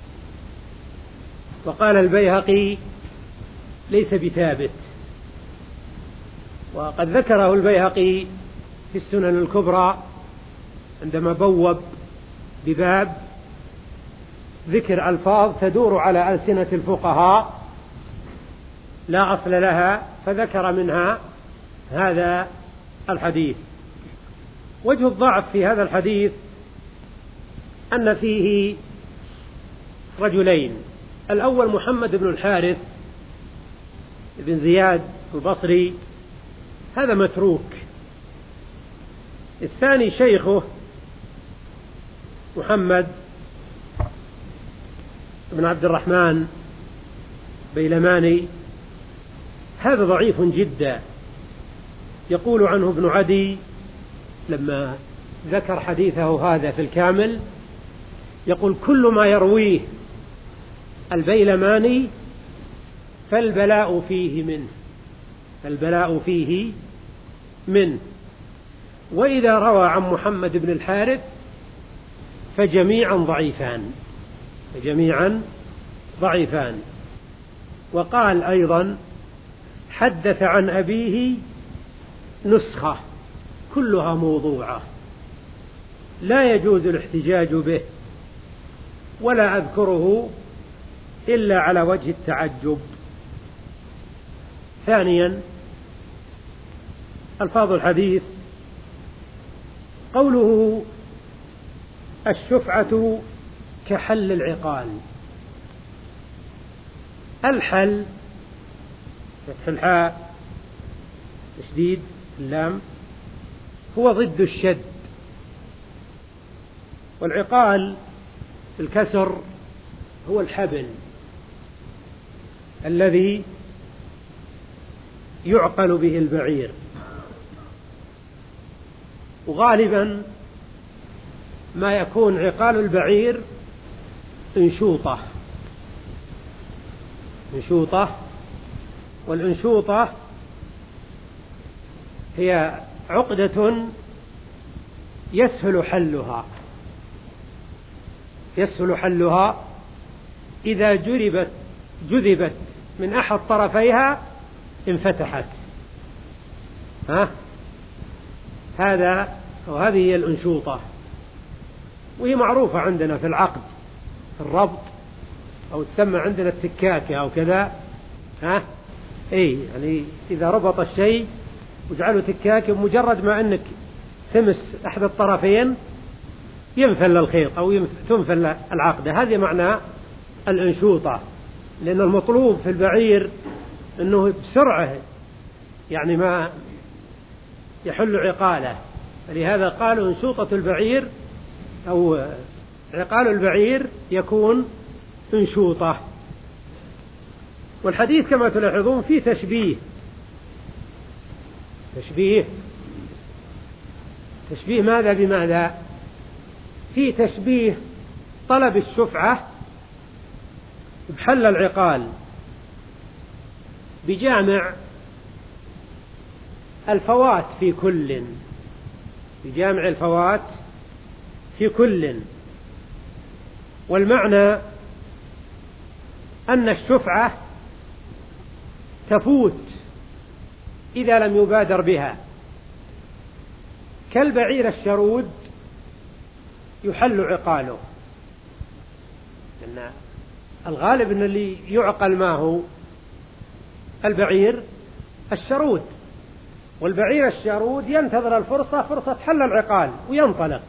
وقال البيهقي ليس بثابت. وقد ذكره البيهقي في السنن الكبرى عندما بوب بباب ذكر ألفاظ تدور على ألسنة الفقهاء لا أصل لها، فذكر منها هذا الحديث. وجه الضعف في هذا الحديث أن فيه رجلين: الأول محمد بن الحارث بن زياد البصري، هذا متروك. الثاني شيخه محمد بن عبد الرحمن بيلماني، هذا ضعيف جدا. يقول عنه ابن عدي لما ذكر حديثه هذا في الكامل، يقول: كل ما يرويه البيلماني فالبلاء فيه منه، فالبلاء فيه منه. وإذا روى عن محمد بن الحارث فجميعا ضعيفان، فجميعا ضعيفان. وقال أيضا: حدث عن أبيه نسخة كلها موضوعة لا يجوز الاحتجاج به، ولا أذكره إلا على وجه التعجب. ثانيا، ألفاظ الحديث: قوله الشفعة كحل العقال. الحل فتح الحاء تشديد اللام هو ضد الشد، والعقال الكسر هو الحبل الذي يعقل به البعير. وغالبا ما يكون عقال البعير انشوطة، انشوطة والانشوطة هي عقدة يسهل حلها، يسهل حلها إذا جربت جذبت من أحد طرفيها انفتحت. ها؟ هذا وهذه هي الأنشوطة، وهي معروفة عندنا في العقد، في الربط، أو تسمى عندنا التكاكة أو كذا. ها؟ إيه، يعني إذا ربط الشيء وجعله تكاكة، مجرد ما أنك تمس أحد الطرفين ينفل الخيط أو تنفل العقدة. هذه معنى الأنشوطة، لأن المطلوب في البعير أنه بسرعة يعني ما يحل عقاله، لهذا قالوا أنشوطة البعير أو عقال البعير يكون أنشوطة. والحديث كما تلاحظون فيه تشبيه، تشبيه تشبيه ماذا بماذا؟ فيه تشبيه طلب الشفعة بحل العقال بجامع الفوات في كل، بجامع الفوات في كل. والمعنى أن الشفعة تفوت إذا لم يبادر بها، كالبعير الشرود يحل عقاله، لأن الغالب أن اللي يعقل ما هو البعير الشرود، والبعير الشرود ينتظر الفرصة، فرصة حل العقال وينطلق.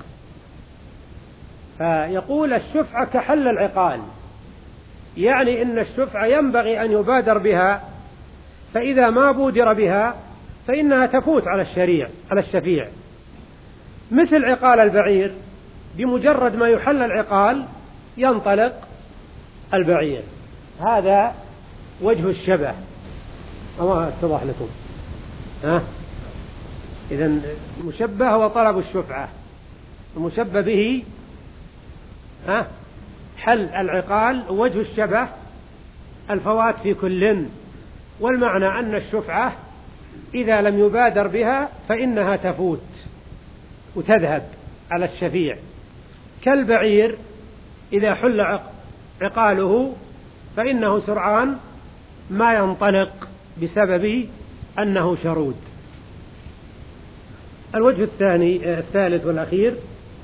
فيقول الشفعة كحل العقال، يعني إن الشفعة ينبغي أن يبادر بها، فإذا ما بودر بها فإنها تفوت على الشريع على الشفيع، مثل عقال البعير، بمجرد ما يحل العقال ينطلق البعير. هذا وجه الشبه. أما اتضح لكم؟ ها؟ إذن المشبه هو طلب الشفعة، المشبه به ها حل العقال، وجه الشبه الفوات في كل، والمعنى أن الشفعة إذا لم يبادر بها فإنها تفوت وتذهب على الشفيع، كالبعير إذا حل عقاله فإنه سرعان ما ينطلق بسبب أنه شرود. الوجه الثاني الثالث والأخير،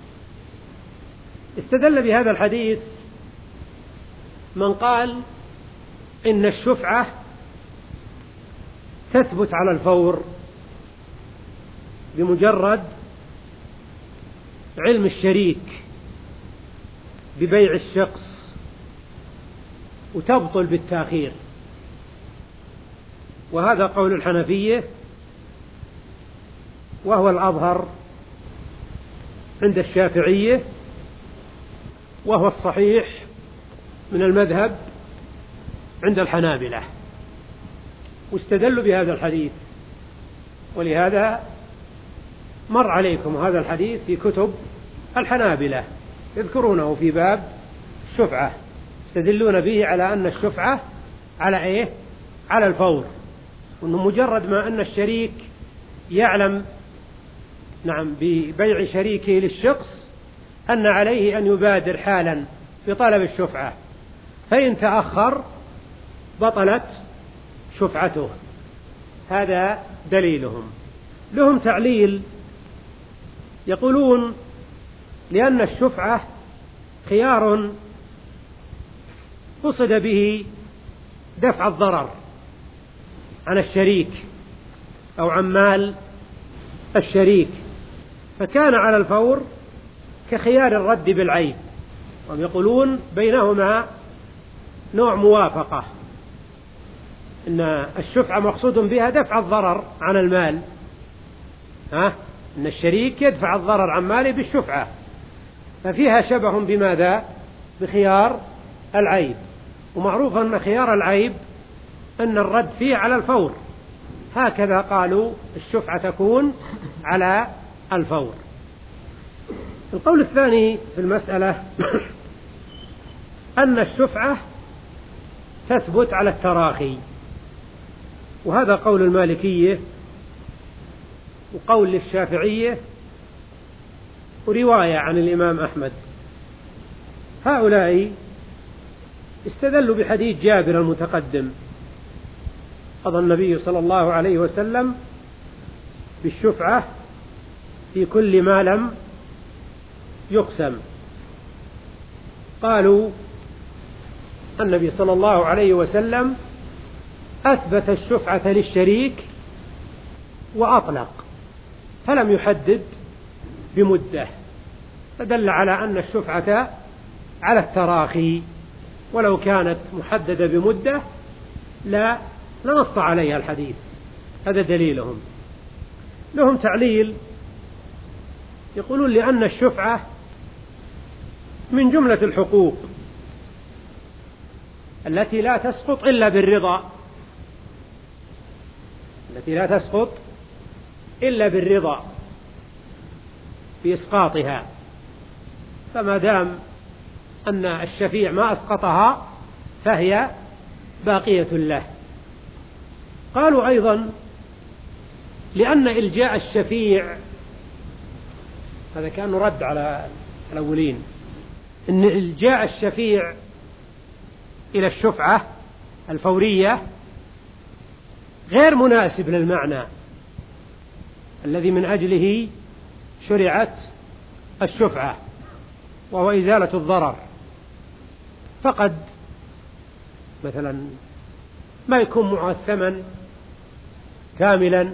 استدل بهذا الحديث من قال إن الشفعة تثبت على الفور بمجرد علم الشريك ببيع الشخص، وتبطل بالتأخير، وهذا قول الحنفية، وهو الأظهر عند الشافعية، وهو الصحيح من المذهب عند الحنابلة، واستدلوا بهذا الحديث. ولهذا مر عليكم هذا الحديث في كتب الحنابلة، يذكرونه في باب الشفعة، يستدلون به على أن الشفعة على إيه؟ على الفور، وأنه مجرد ما أن الشريك يعلم نعم ببيع شريكه للشخص أن عليه أن يبادر حالا بطلب الشفعة، فإن تأخر بطلت شفعته. هذا دليلهم. لهم تعليل، يقولون لأن الشفعة خيار قصد به دفع الضرر عن الشريك أو عن مال الشريك، فكان على الفور كخيار الرد بالعيب، وهم يقولون بينهما نوع موافقة، إن الشفعة مقصود بها دفع الضرر عن المال، ها؟ إن الشريك يدفع الضرر عن ماله بالشفعة، ففيها شبه بماذا؟ بخيار العيب، ومعروف أن خيار العيب أن الرد فيه على الفور، هكذا قالوا الشفعة تكون على الفور. القول الثاني في المسألة أن الشفعة تثبت على التراخي، وهذا قول المالكية وقول للشافعية ورواية عن الإمام أحمد. هؤلاء استدلوا بحديث جابر المتقدم، قضى النبي صلى الله عليه وسلم بالشفعة في كل ما لم يقسم. قالوا النبي صلى الله عليه وسلم أثبت الشفعة للشريك وأطلق، فلم يحدد بمدة، فدل على أن الشفعة على التراخي، ولو كانت محددة بمدة لا لنص عليها الحديث. هذا دليلهم. لهم تعليل، يقولون لأن الشفعة من جملة الحقوق التي لا تسقط إلا بالرضا، التي لا تسقط إلا بالرضا بإسقاطها، فما دام أن الشفيع ما أسقطها فهي باقية له. قالوا أيضا لأن إلجاء الشفيع، هذا كان رد على الأولين، إن إلجاء الشفيع إلى الشفعة الفورية غير مناسب للمعنى الذي من أجله شرعت الشفعة، وهو إزالة الضرر. فقد مثلا ما يكون معه الثمن كاملا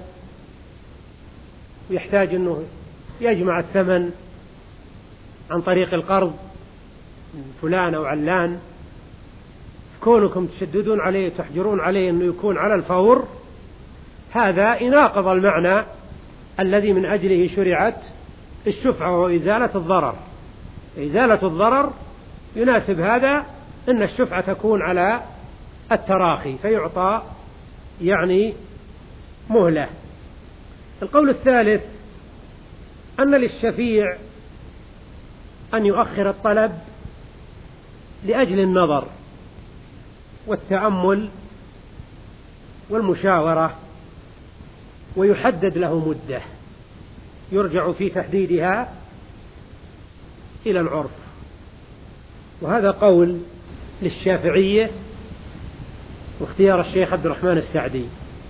ويحتاج أنه يجمع الثمن عن طريق القرض من فلان أو علان، كونكم تشددون عليه تحجرون عليه أنه يكون على الفور، هذا يناقض المعنى الذي من أجله شرعت الشفعة وهو إزالة الضرر. إزالة الضرر يناسب هذا أن الشفعة تكون على التراخي فيعطى يعني مهلة. القول الثالث أن للشفيع أن يؤخر الطلب لأجل النظر والتأمل والمشاورة، ويحدد له مدة يرجع في تحديدها إلى العرف. وهذا قول للشافعية واختيار الشيخ عبد الرحمن السعدي.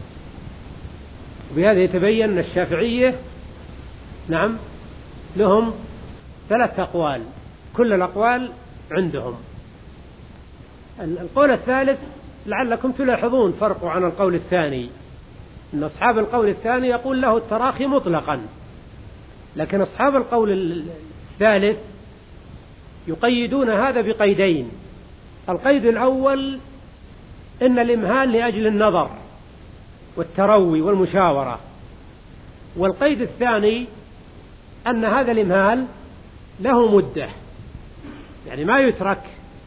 وبهذا يتبين أن الشافعية نعم لهم ثلاث أقوال، كل الأقوال عندهم. القول الثالث لعلكم تلاحظون فرقه عن القول الثاني، أن أصحاب القول الثاني يقول له التراخي مطلقا، لكن أصحاب القول الثالث يقيدون هذا بقيدين. القيد الأول إن الإمهال لأجل النظر والتروي والمشاورة، والقيد الثاني أن هذا الإمهال له مدة، يعني ما يترك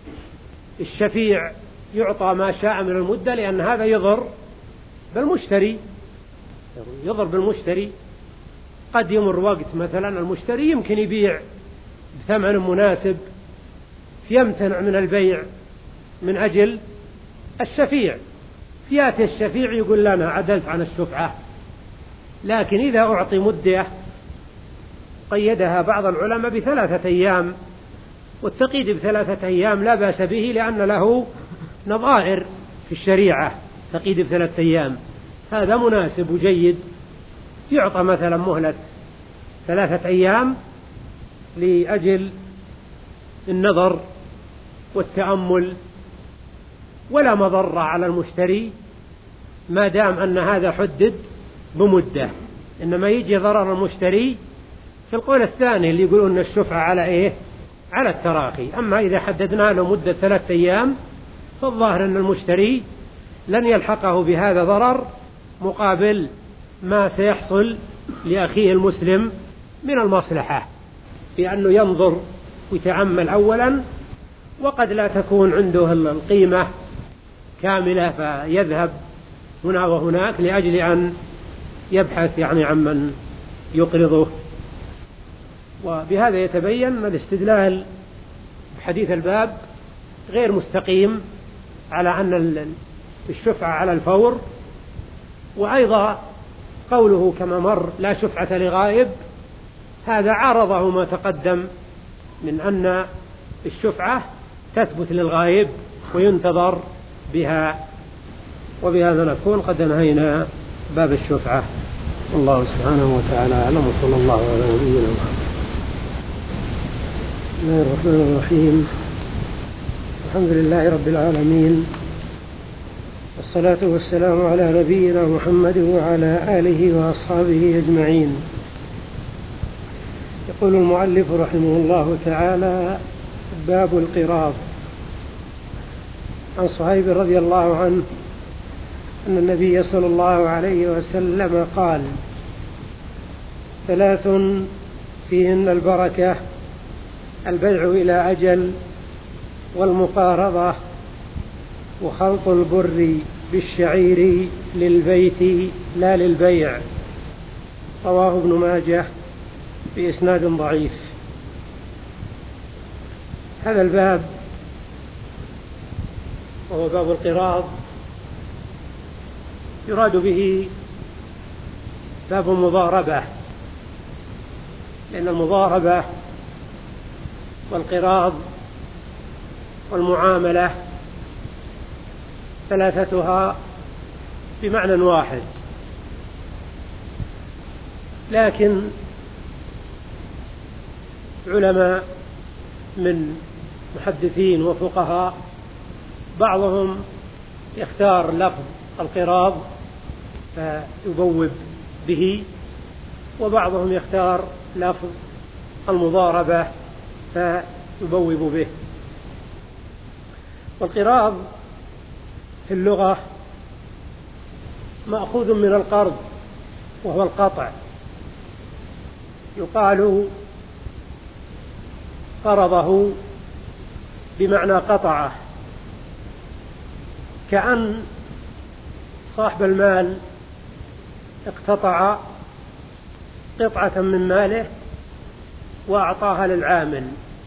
الشفيع يعطى ما شاء من المدة، لأن هذا يضر بالمشتري يضر بالمشتري قد يمر وقت مثلا المشتري يمكن يبيع بثمن مناسب فيمتنع من البيع من أجل الشفيع، فياتي الشفيع يقول لنا عدلت عن الشفعة. لكن إذا أعطي مدة قيدها بعض العلماء بثلاثة أيام، والتقييد بثلاثة أيام لا بأس به لأن له نظائر في الشريعة. تقييد بثلاثة أيام هذا مناسب وجيد، يعطى مثلا مهلة ثلاثة أيام لأجل النظر والتأمل، ولا مضرة على المشتري ما دام أن هذا حدد بمدة. إنما يجي ضرر المشتري في القول الثاني اللي يقولون أن الشفعة على إيه؟ على التراخي. أما إذا حددنا له مدة ثلاثة أيام فالظاهر أن المشتري لن يلحقه بهذا ضرر مقابل ما سيحصل لأخيه المسلم من المصلحة في أنه ينظر ويتأمل أولا، وقد لا تكون عنده القيمة كاملة فيذهب هنا وهناك لأجل أن يبحث يعني عمن يقرضه. وبهذا يتبين أن الاستدلال بحديث الباب غير مستقيم على أن الشفعة على الفور. وأيضا قوله كما مر لا شفعة لغائب، هذا عارضه ما تقدم من أن الشفعة تثبت للغائب وينتظر بها. وبهذا نكون قد انهينا باب الشفعة، والله سبحانه وتعالى أعلم، وصلى الله على نبينا محمد. بسم الله الرحمن الرحيم، الحمد لله رب العالمين، والصلاة والسلام على نبينا محمد وعلى آله وأصحابه أجمعين. يقول المؤلف رحمه الله تعالى: باب القراض. عن صهيب رضي الله عنه أن النبي صلى الله عليه وسلم قال: ثلاث فيهن البركة: البيع إلى أجل، والمقارضة، وخلط البر بالشعير للبيت لا للبيع. رواه ابن ماجه بإسناد ضعيف. هذا الباب وهو باب القراض يراد به باب المضاربة، لأن المضاربة والقراض والمعاملة ثلاثتها بمعنى واحد، لكن علماء من محدثين وفقهاء، بعضهم يختار لفظ القراض فيبوب به، وبعضهم يختار لفظ المضاربة فيبوب به. والقراض في اللغة مأخوذ من القرض وهو القطع، يقال قرضه بمعنى قطعه، كأن صاحب المال اقتطع قطعة من ماله وأعطاها للعامل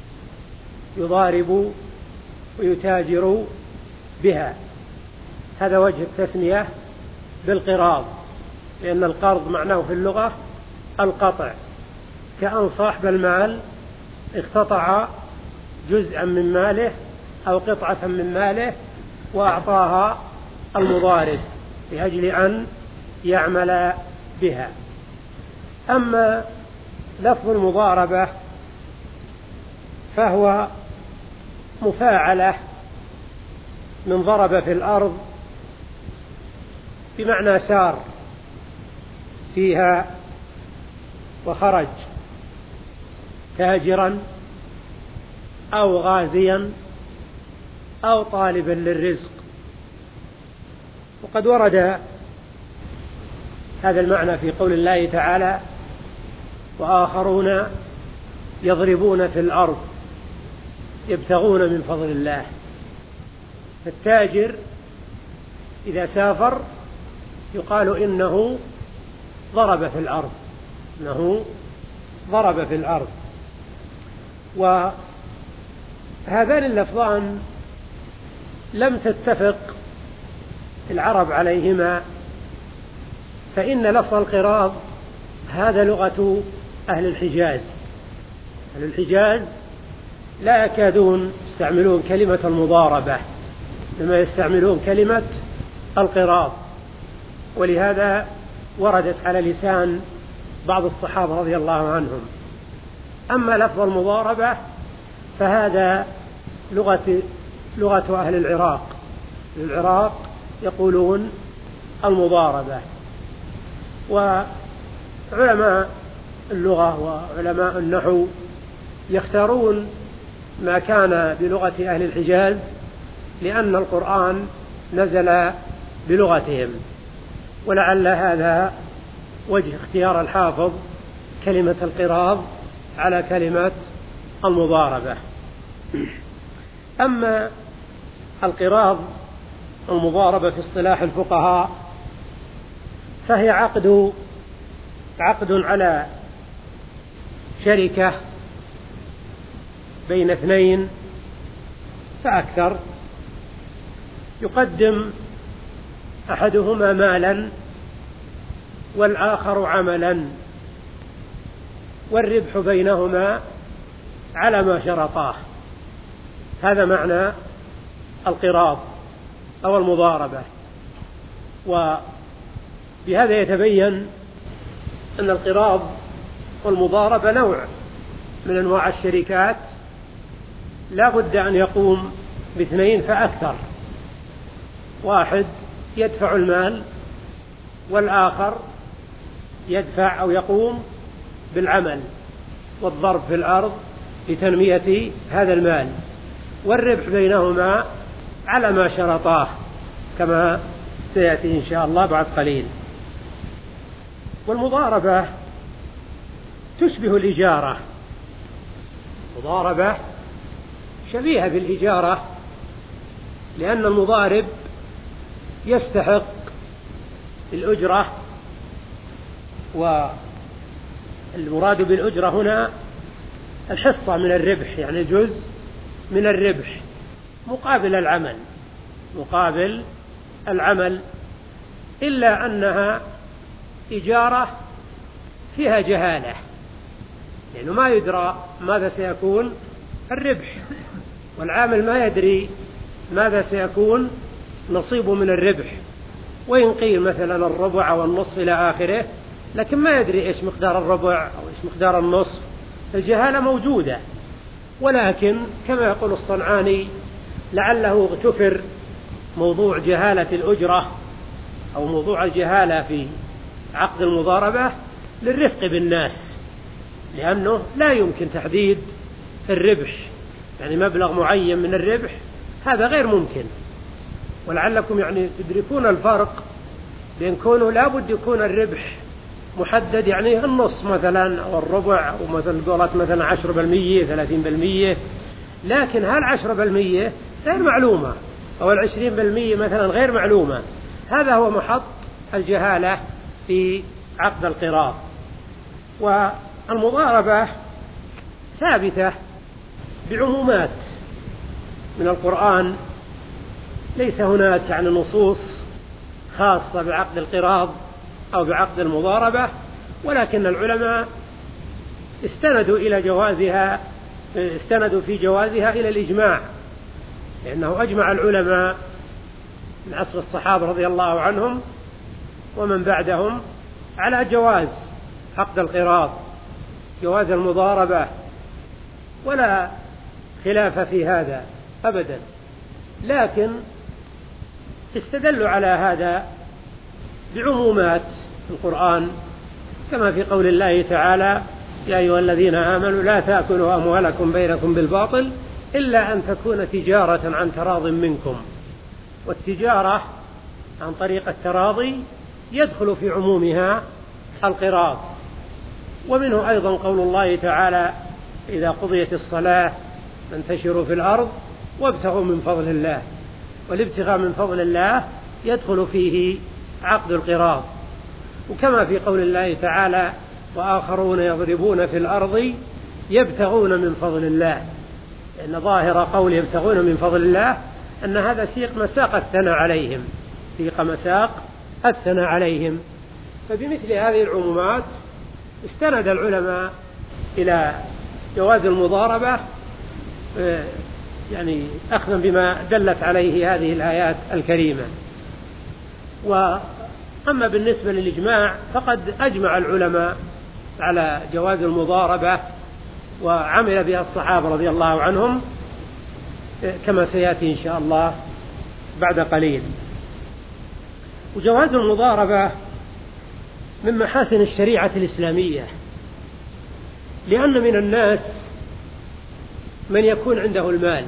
يضارب ويتاجر بها. هذا وجه التسمية بالقراض، لأن القرض معناه في اللغة القطع، كأن صاحب المال اقتطع جزءا من ماله أو قطعة من ماله وأعطاها المضارب لأجل أن يعمل بها. أما لفظ المضاربة فهو مفاعلة من ضرب في الأرض بمعنى سار فيها وخرج، تاجرا أو غازيا أو طالبا للرزق. وقد ورد هذا المعنى في قول الله تعالى: وآخرون يضربون في الأرض يبتغون من فضل الله. فالتاجر إذا سافر يقال إنه ضرب في الأرض، إنه ضرب في الأرض. وهذان اللفظان لم تتفق العرب عليهما، فإن لفظ القراض هذا لغة أهل الحجاز. أهل الحجاز لا يكادون يستعملون كلمة المضاربة، لما يستعملون كلمة القراض، ولهذا وردت على لسان بعض الصحابة رضي الله عنهم. أما لفظ المضاربة فهذا لغة لغة أهل العراق. العراق يقولون المضاربة. وعلماء اللغة وعلماء النحو يختارون ما كان بلغة أهل الحجاز، لأن القرآن نزل بلغتهم، ولعل هذا وجه اختيار الحافظ كلمة القراض على كلمة المضاربة. أما القراض المضاربة في اصطلاح الفقهاء فهي عقد عقد على شركة بين اثنين فأكثر، يقدم أحدهما مالا والآخر عملا، والربح بينهما على ما شرطاه. هذا معنى القراض أو المضاربة. وبهذا يتبين أن القراض والمضاربة نوع من أنواع الشركات لا بد أن يقوم باثنين فأكثر، واحد يدفع المال والآخر يدفع أو يقوم بالعمل والضرب في الأرض لتنمية هذا المال، والربح بينهما على ما شرطاه كما سيأتي إن شاء الله بعد قليل. والمضاربة تشبه الإجارة، مضاربة شبيهة بالإجارة، لأن المضارب يستحق الأجرة، والمراد بالأجرة هنا الحصة من الربح، يعني جزء من الربح مقابل العمل مقابل العمل إلا أنها إجارة فيها جهالة، لأنه ما يدرى ماذا سيكون الربح، والعامل ما يدري ماذا سيكون نصيبه من الربح، وإن قيل مثلا الربع أو النصف إلى آخره، لكن ما يدري إيش مقدار الربع أو إيش مقدار النصف. الجهالة موجودة، ولكن كما يقول الصنعاني لعله اغتفر موضوع جهالة الأجرة أو موضوع الجهالة في عقد المضاربة للرفق بالناس، لأنه لا يمكن تحديد الربح، يعني مبلغ معين من الربح هذا غير ممكن. ولعلكم يعني تدركون الفرق بين كونه لا بد يكون الربح محدد، يعني النص مثلا أو الربع أو مثلا قولت مثلا عشرة بالمية ثلاثين بالمية، لكن هل عشرة بالمية غير معلومة أو العشرين بالمية مثلا غير معلومة. هذا هو محط الجهالة في عقد القراض. والمضاربة ثابتة بعمومات من القرآن، ليس هناك يعني نصوص خاصة بعقد القراض أو بعقد المضاربة، ولكن العلماء استندوا إلى جوازها استندوا في جوازها إلى الإجماع، لأنه أجمع العلماء من عصر الصحابة رضي الله عنهم ومن بعدهم على جواز عقد القراض، جواز المضاربة، ولا خلاف في هذا أبدا. لكن استدلوا على هذا بعمومات القرآن، كما في قول الله تعالى: يا أيها الذين آمنوا لا تأكلوا أموالكم بينكم بالباطل إلا أن تكون تجارة عن تراض منكم. والتجارة عن طريق التراضي يدخل في عمومها القراض. ومنه أيضا قول الله تعالى: إذا قضيت الصلاة فانتشروا في الأرض وابتغوا من فضل الله. والابتغاء من فضل الله يدخل فيه عقد القراض. وكما في قول الله تعالى: وآخرون يضربون في الأرض يبتغون من فضل الله، لأن ظاهر قول يبتغون من فضل الله أن هذا سيق مساق الثناء عليهم، سيق مساق الثناء عليهم. فبمثل هذه العمومات استند العلماء إلى جواز المضاربة، يعني أخذا بما دلت عليه هذه الآيات الكريمة. وأما بالنسبة للإجماع فقد أجمع العلماء على جواز المضاربة وعمل بها الصحابة رضي الله عنهم، كما سيأتي إن شاء الله بعد قليل. وجواز المضاربة من محاسن الشريعة الإسلامية، لأن من الناس من يكون عنده المال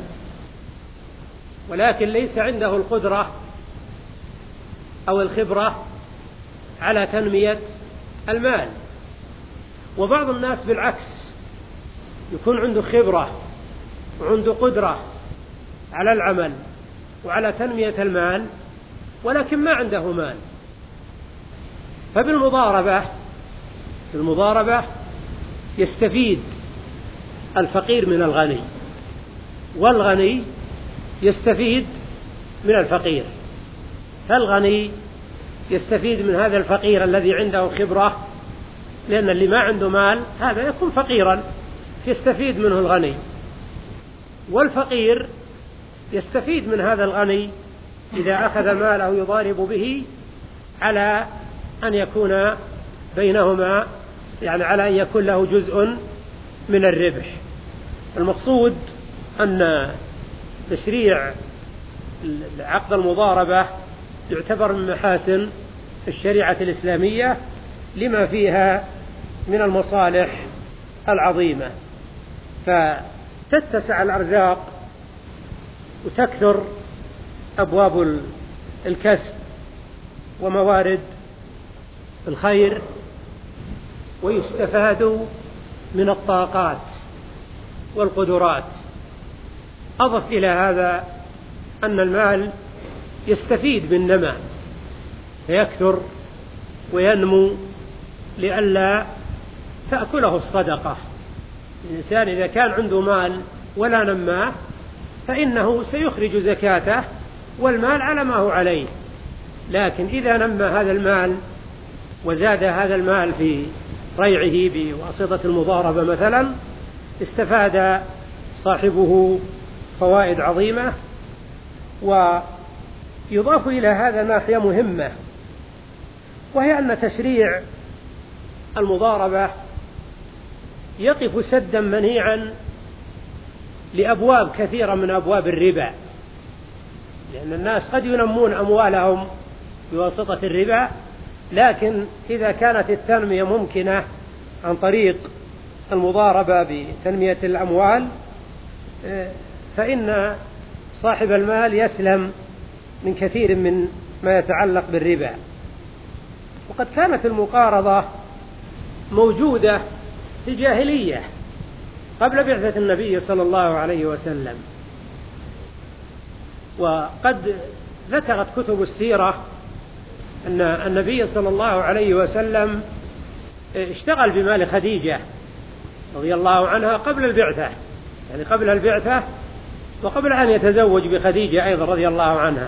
ولكن ليس عنده القدرة أو الخبرة على تنمية المال، وبعض الناس بالعكس يكون عنده خبرة وعنده قدرة على العمل وعلى تنمية المال ولكن ما عنده مال. فبالمضاربة في المضاربة يستفيد الفقير من الغني، والغني يستفيد من الفقير. فالغني يستفيد من هذا الفقير الذي عنده خبرة، لأن اللي ما عنده مال هذا يكون فقيرا يستفيد منه الغني، والفقير يستفيد من هذا الغني إذا أخذ ماله يضارب به، على أن يكون بينهما يعني على أن يكون له جزء من الربح. المقصود أن تشريع عقد المضاربة يعتبر من محاسن الشريعة الإسلامية لما فيها من المصالح العظيمة، فتتسع الأرزاق وتكثر أبواب الكسب وموارد الخير، ويستفاد من الطاقات والقدرات. أضف إلى هذا أن المال يستفيد بالنماء فيكثر وينمو لئلا تأكله الصدقة. الإنسان إذا كان عنده مال ولا نماه فإنه سيخرج زكاته والمال على ما هو عليه، لكن إذا نمى هذا المال وزاد هذا المال في ريعه بواسطة المضاربة مثلا استفاد صاحبه فوائد عظيمة. ويضاف إلى هذا ناحية مهمة، وهي أن تشريع المضاربة يقف سدا منيعا لأبواب كثيرة من أبواب الربا، لأن الناس قد ينمون أموالهم بواسطة الربا، لكن إذا كانت التنمية ممكنة عن طريق المضاربة بتنمية الأموال فإن صاحب المال يسلم من كثير من ما يتعلق بالربا. وقد كانت المقارضة موجودة في الجاهلية قبل بعثة النبي صلى الله عليه وسلم، وقد ذكرت كتب السيرة أن النبي صلى الله عليه وسلم اشتغل بمال خديجة رضي الله عنها قبل البعثة، يعني قبل البعثة وقبل أن يتزوج بخديجة أيضا رضي الله عنها،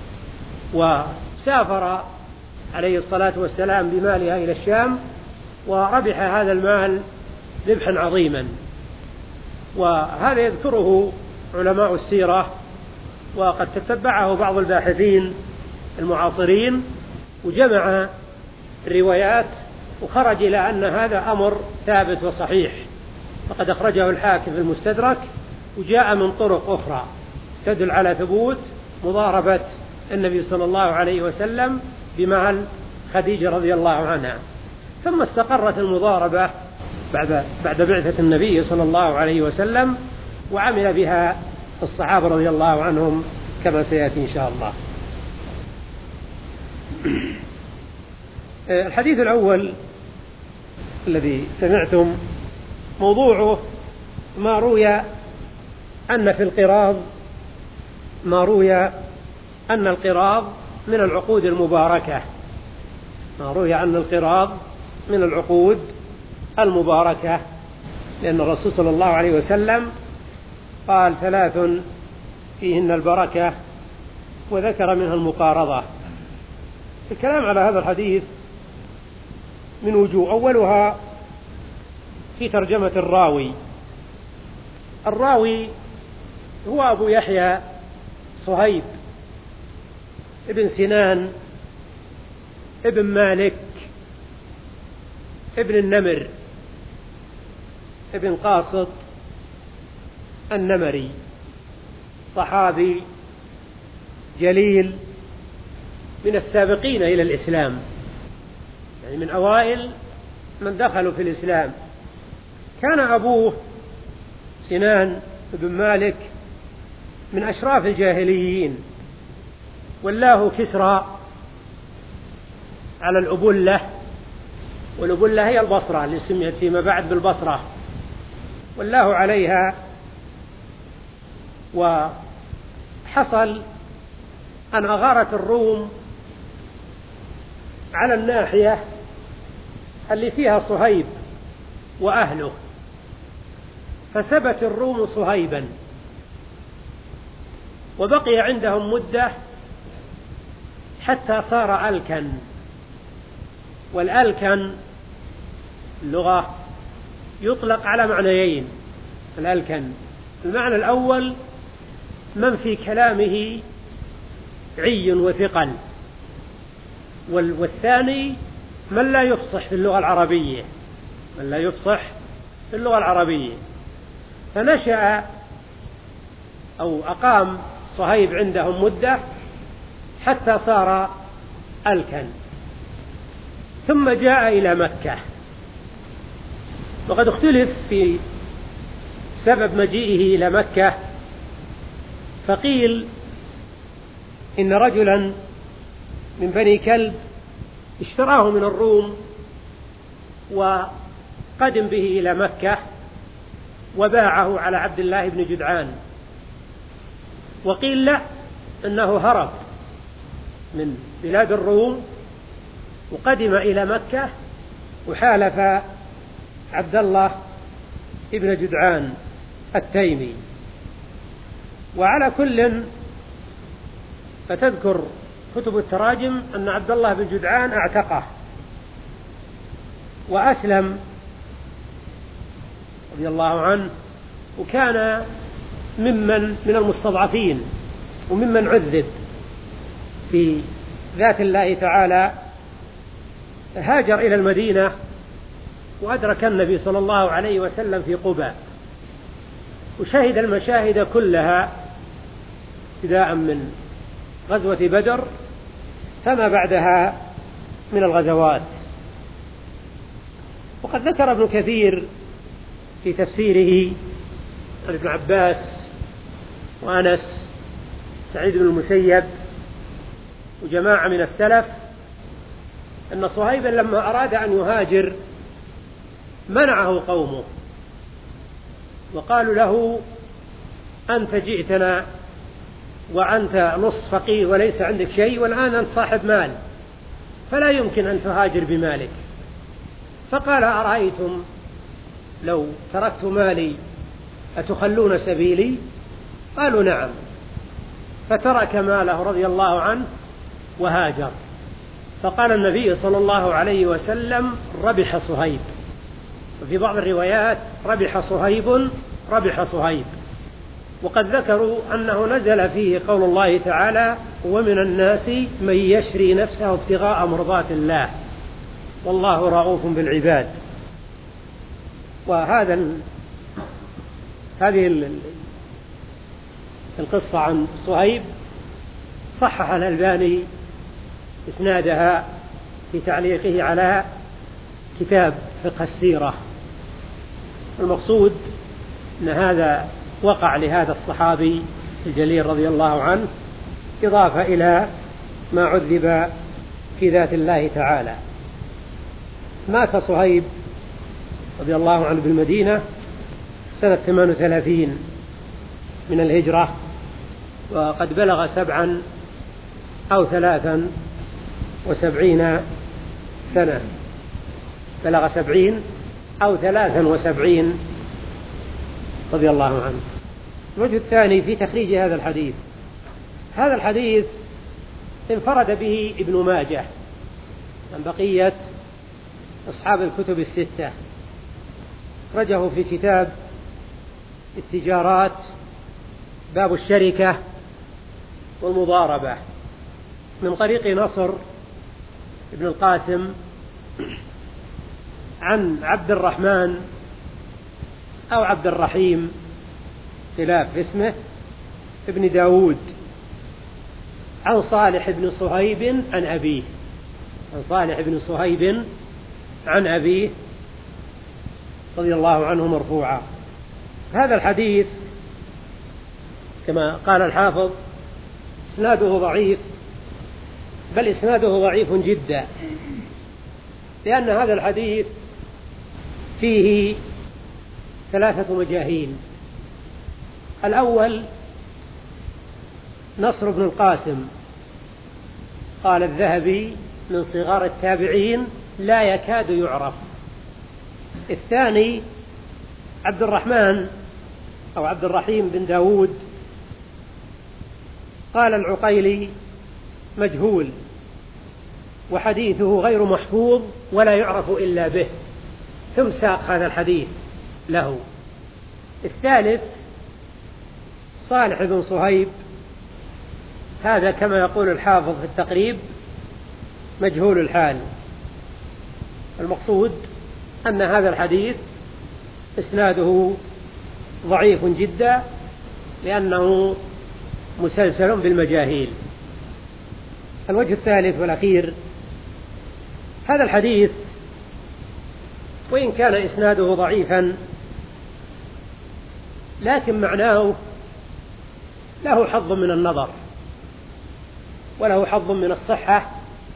وسافر عليه الصلاة والسلام بمالها إلى الشام وربح هذا المال ربحا عظيما. وهذا يذكره علماء السيرة، وقد تتبعه بعض الباحثين المعاصرين وجمع الروايات وخرج إلى أن هذا أمر ثابت وصحيح، فقد أخرجه الحاكم في المستدرك وجاء من طرق أخرى تدل على ثبوت مضاربة النبي صلى الله عليه وسلم بمال خديجة رضي الله عنها. ثم استقرت المضاربة بعد بعد بعثة النبي صلى الله عليه وسلم، وعمل بها الصحابة رضي الله عنهم كما سيأتي إن شاء الله. الحديث الأول الذي سمعتم موضوعه ما روي أن في القراض ما روي أن القراض من العقود المباركة ما روي أن القراض من العقود المباركة، لأن الرسول صلى الله عليه وسلم قال ثلاث فيهن البركة وذكر منها المقارضة. الكلام على هذا الحديث من وجوه، أولها في ترجمة الراوي. الراوي هو أبو يحيى صهيب ابن سنان ابن مالك ابن النمر ابن قاسط النمري، صحابي جليل من السابقين إلى الإسلام، يعني من أوائل من دخلوا في الإسلام. كان أبوه سنان بن مالك من أشراف الجاهليين، ولاه كسرى على الأبلة، والأبلة هي البصرة اللي سميت فيما بعد بالبصرة، ولاه عليها. وحصل أن أغارت الروم على الناحية اللي فيها صهيب وأهله، فسبت الروم صهيبا وبقي عندهم مدة حتى صار ألكا. والألكن اللغة يطلق على معنيين. الألكن المعنى الأول من في كلامه عي وثقل، والثاني من لا يفصح في اللغة العربية من لا يفصح في اللغة العربية. فنشأ أو أقام صهيب عندهم مدة حتى صار ألكا، ثم جاء إلى مكة. وقد اختلف في سبب مجيئه إلى مكة، فقيل إن رجلا من بني كلب اشتراه من الروم وقدم به إلى مكة وباعه على عبد الله بن جدعان. وقيل لا، أنه هرب من بلاد الروم وقدم إلى مكة وحالف عبد الله بن جدعان التيمي. وعلى كل فتذكر كتب التراجم أن عبد الله بن جدعان اعتقه وأسلم رضي الله عنه، وكان ممن من المستضعفين وممن عذب في ذات الله تعالى. هاجر إلى المدينة وأدرك النبي صلى الله عليه وسلم في قباء، وشهد المشاهد كلها ابتداء من غزوة بدر فما بعدها من الغزوات. وقد ذكر ابن كثير في تفسيره عن ابن عباس وأنس سعيد بن المسيب وجماعة من السلف أن صهيبا لما أراد أن يهاجر منعه قومه وقالوا له: أنت جئتنا وأنت نص فقير وليس عندك شيء، والآن أنت صاحب مال، فلا يمكن أن تهاجر بمالك. فقال: أرأيتم لو تركت مالي أتخلون سبيلي؟ قالوا: نعم. فترك ماله رضي الله عنه وهاجر. فقال النبي صلى الله عليه وسلم: ربح صهيب. وفي بعض الروايات: ربح صهيب ربح صهيب. وقد ذكروا أنه نزل فيه قول الله تعالى: ومن الناس من يشري نفسه ابتغاء مرضات الله والله رؤوف بالعباد. وهذا ال... هذه ال... القصة عن صهيب صحح الألباني إسنادها في تعليقه على كتاب فقه السيرة. المقصود أن هذا وقع لهذا الصحابي الجليل رضي الله عنه إضافة إلى ما عذب في ذات الله تعالى. مات صهيب رضي الله عنه بالمدينة سنة ثمان وثلاثين من الهجرة، وقد بلغ سبعا أو ثلاثا وسبعين سنة، بلغ سبعين أو ثلاثا وسبعين رضي الله عنه. الوجه الثاني في تخريج هذا الحديث: هذا الحديث انفرد به ابن ماجه عن بقية أصحاب الكتب الستة، أخرجه في كتاب التجارات باب الشركة والمضاربة من طريق نصر ابن القاسم عن عبد الرحمن أو عبد الرحيم خلاف اسمه ابن داود عن صالح بن صهيب عن أبيه عن صالح بن صهيب عن أبيه رضي الله عنه مرفوعا. هذا الحديث كما قال الحافظ إسناده ضعيف، بل إسناده ضعيف جدا، لأن هذا الحديث فيه ثلاثة مجاهيل. الأول نصر بن القاسم، قال الذهبي من صغار التابعين لا يكاد يعرف. الثاني عبد الرحمن أو عبد الرحيم بن داود، قال العقيلي مجهول وحديثه غير محفوظ ولا يعرف إلا به، ثم ساق هذا الحديث له. الثالث صالح بن صهيب، هذا كما يقول الحافظ في التقريب مجهول الحال. المقصود أن هذا الحديث إسناده ضعيف جدا لأنه مسلسل بالمجاهيل. الوجه الثالث والأخير: هذا الحديث وإن كان إسناده ضعيفا لكن معناه له حظ من النظر وله حظ من الصحة،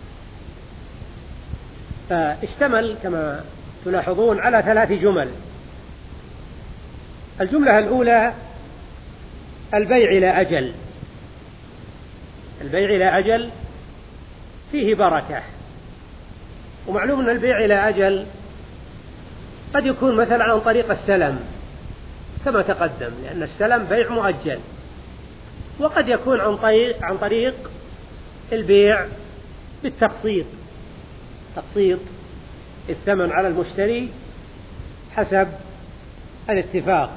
فاشتمل كما تلاحظون على ثلاث جمل. الجملة الأولى البيع إلى أجل. البيع إلى أجل فيه بركة، ومعلوم أن البيع إلى أجل قد يكون مثلا عن طريق السلم كما تقدم، لأن السلم بيع مؤجل، وقد يكون عن طريق عن طريق البيع بالتقسيط، تقسيط الثمن على المشتري حسب الاتفاق.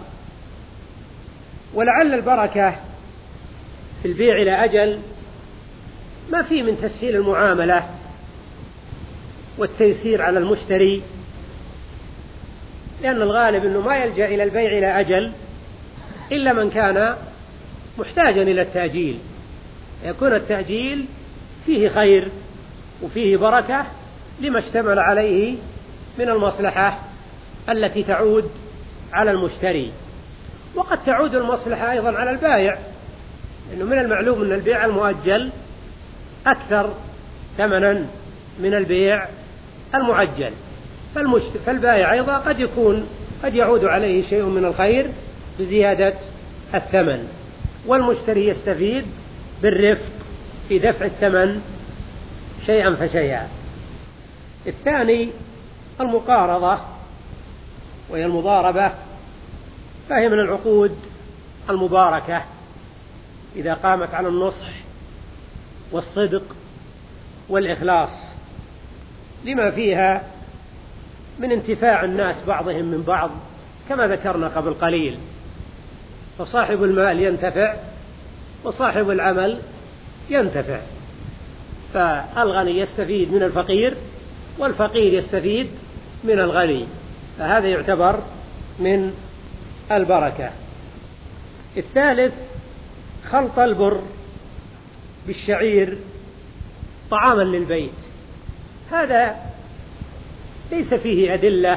ولعل البركة في البيع إلى أجل ما فيه من تسهيل المعاملة والتيسير على المشتري، لأن الغالب أنه ما يلجأ إلى البيع إلى أجل إلا من كان محتاجا إلى التأجيل، يكون التأجيل فيه خير وفيه بركة لما اشتمل عليه من المصلحة التي تعود على المشتري، وقد تعود المصلحة أيضا على البائع، لأنه من المعلوم أن البيع المؤجل أكثر ثمنا من البيع المعجل، فالبائع أيضا قد يكون قد يعود عليه شيء من الخير بزيادة الثمن، والمشتري يستفيد بالرفق في دفع الثمن شيئا فشيئا. الثاني المقارضة وهي المضاربة، فهي من العقود المباركة إذا قامت على النصح والصدق والإخلاص، لما فيها من انتفاع الناس بعضهم من بعض كما ذكرنا قبل قليل، فصاحب المال ينتفع وصاحب العمل ينتفع، فالغني يستفيد من الفقير والفقير يستفيد من الغني، فهذا يعتبر من البركة. الثالث خلط البر بالشعير طعاما للبيت، هذا ليس فيه أدلة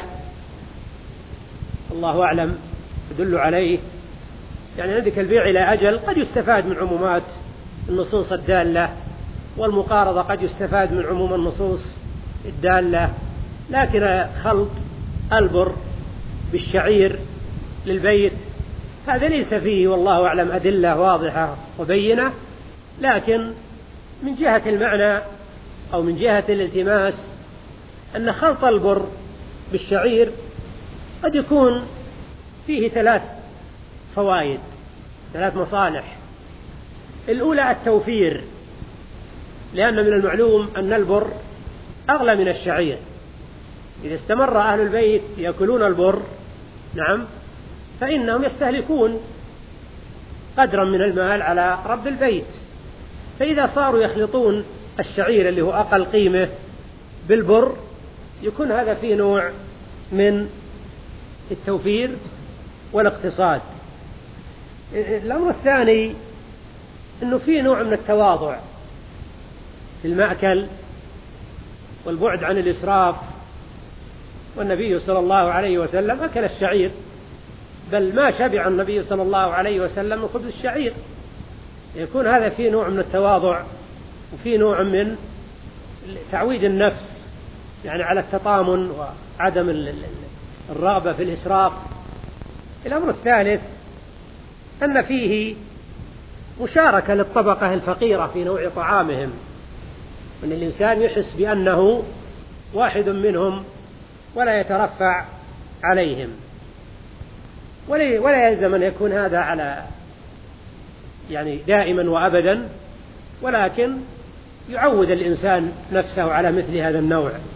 الله أعلم تدل عليه، يعني عندك البيع إلى أجل قد يستفاد من عمومات النصوص الدالة، والمقارضة قد يستفاد من عموم النصوص الدالة، لكن خلط البر بالشعير للبيت هذا ليس فيه والله أعلم أدلة واضحة وبينة، لكن من جهة المعنى أو من جهة الالتماس أن خلط البر بالشعير قد يكون فيه ثلاث فوائد، ثلاث مصالح. الأولى التوفير، لأن من المعلوم أن البر أغلى من الشعير، إذا استمر أهل البيت يأكلون البر نعم فإنهم يستهلكون قدرا من المال على رب البيت، فإذا صاروا يخلطون الشعير اللي هو أقل قيمة بالبر يكون هذا فيه نوع من التوفير والاقتصاد. الأمر الثاني أنه فيه نوع من التواضع في المأكل والبعد عن الإسراف، والنبي صلى الله عليه وسلم أكل الشعير، بل ما شبع النبي صلى الله عليه وسلم من خبز الشعير، يكون هذا فيه نوع من التواضع وفيه نوع من تعويد النفس يعني على التطامن وعدم الرغبة في الإسراف. الأمر الثالث أن فيه مشاركة للطبقة الفقيرة في نوع طعامهم، أن الإنسان يحس بأنه واحد منهم ولا يترفع عليهم، ولا يلزم أن يكون هذا على يعني دائما وأبدا، ولكن يعود الإنسان نفسه على مثل هذا النوع.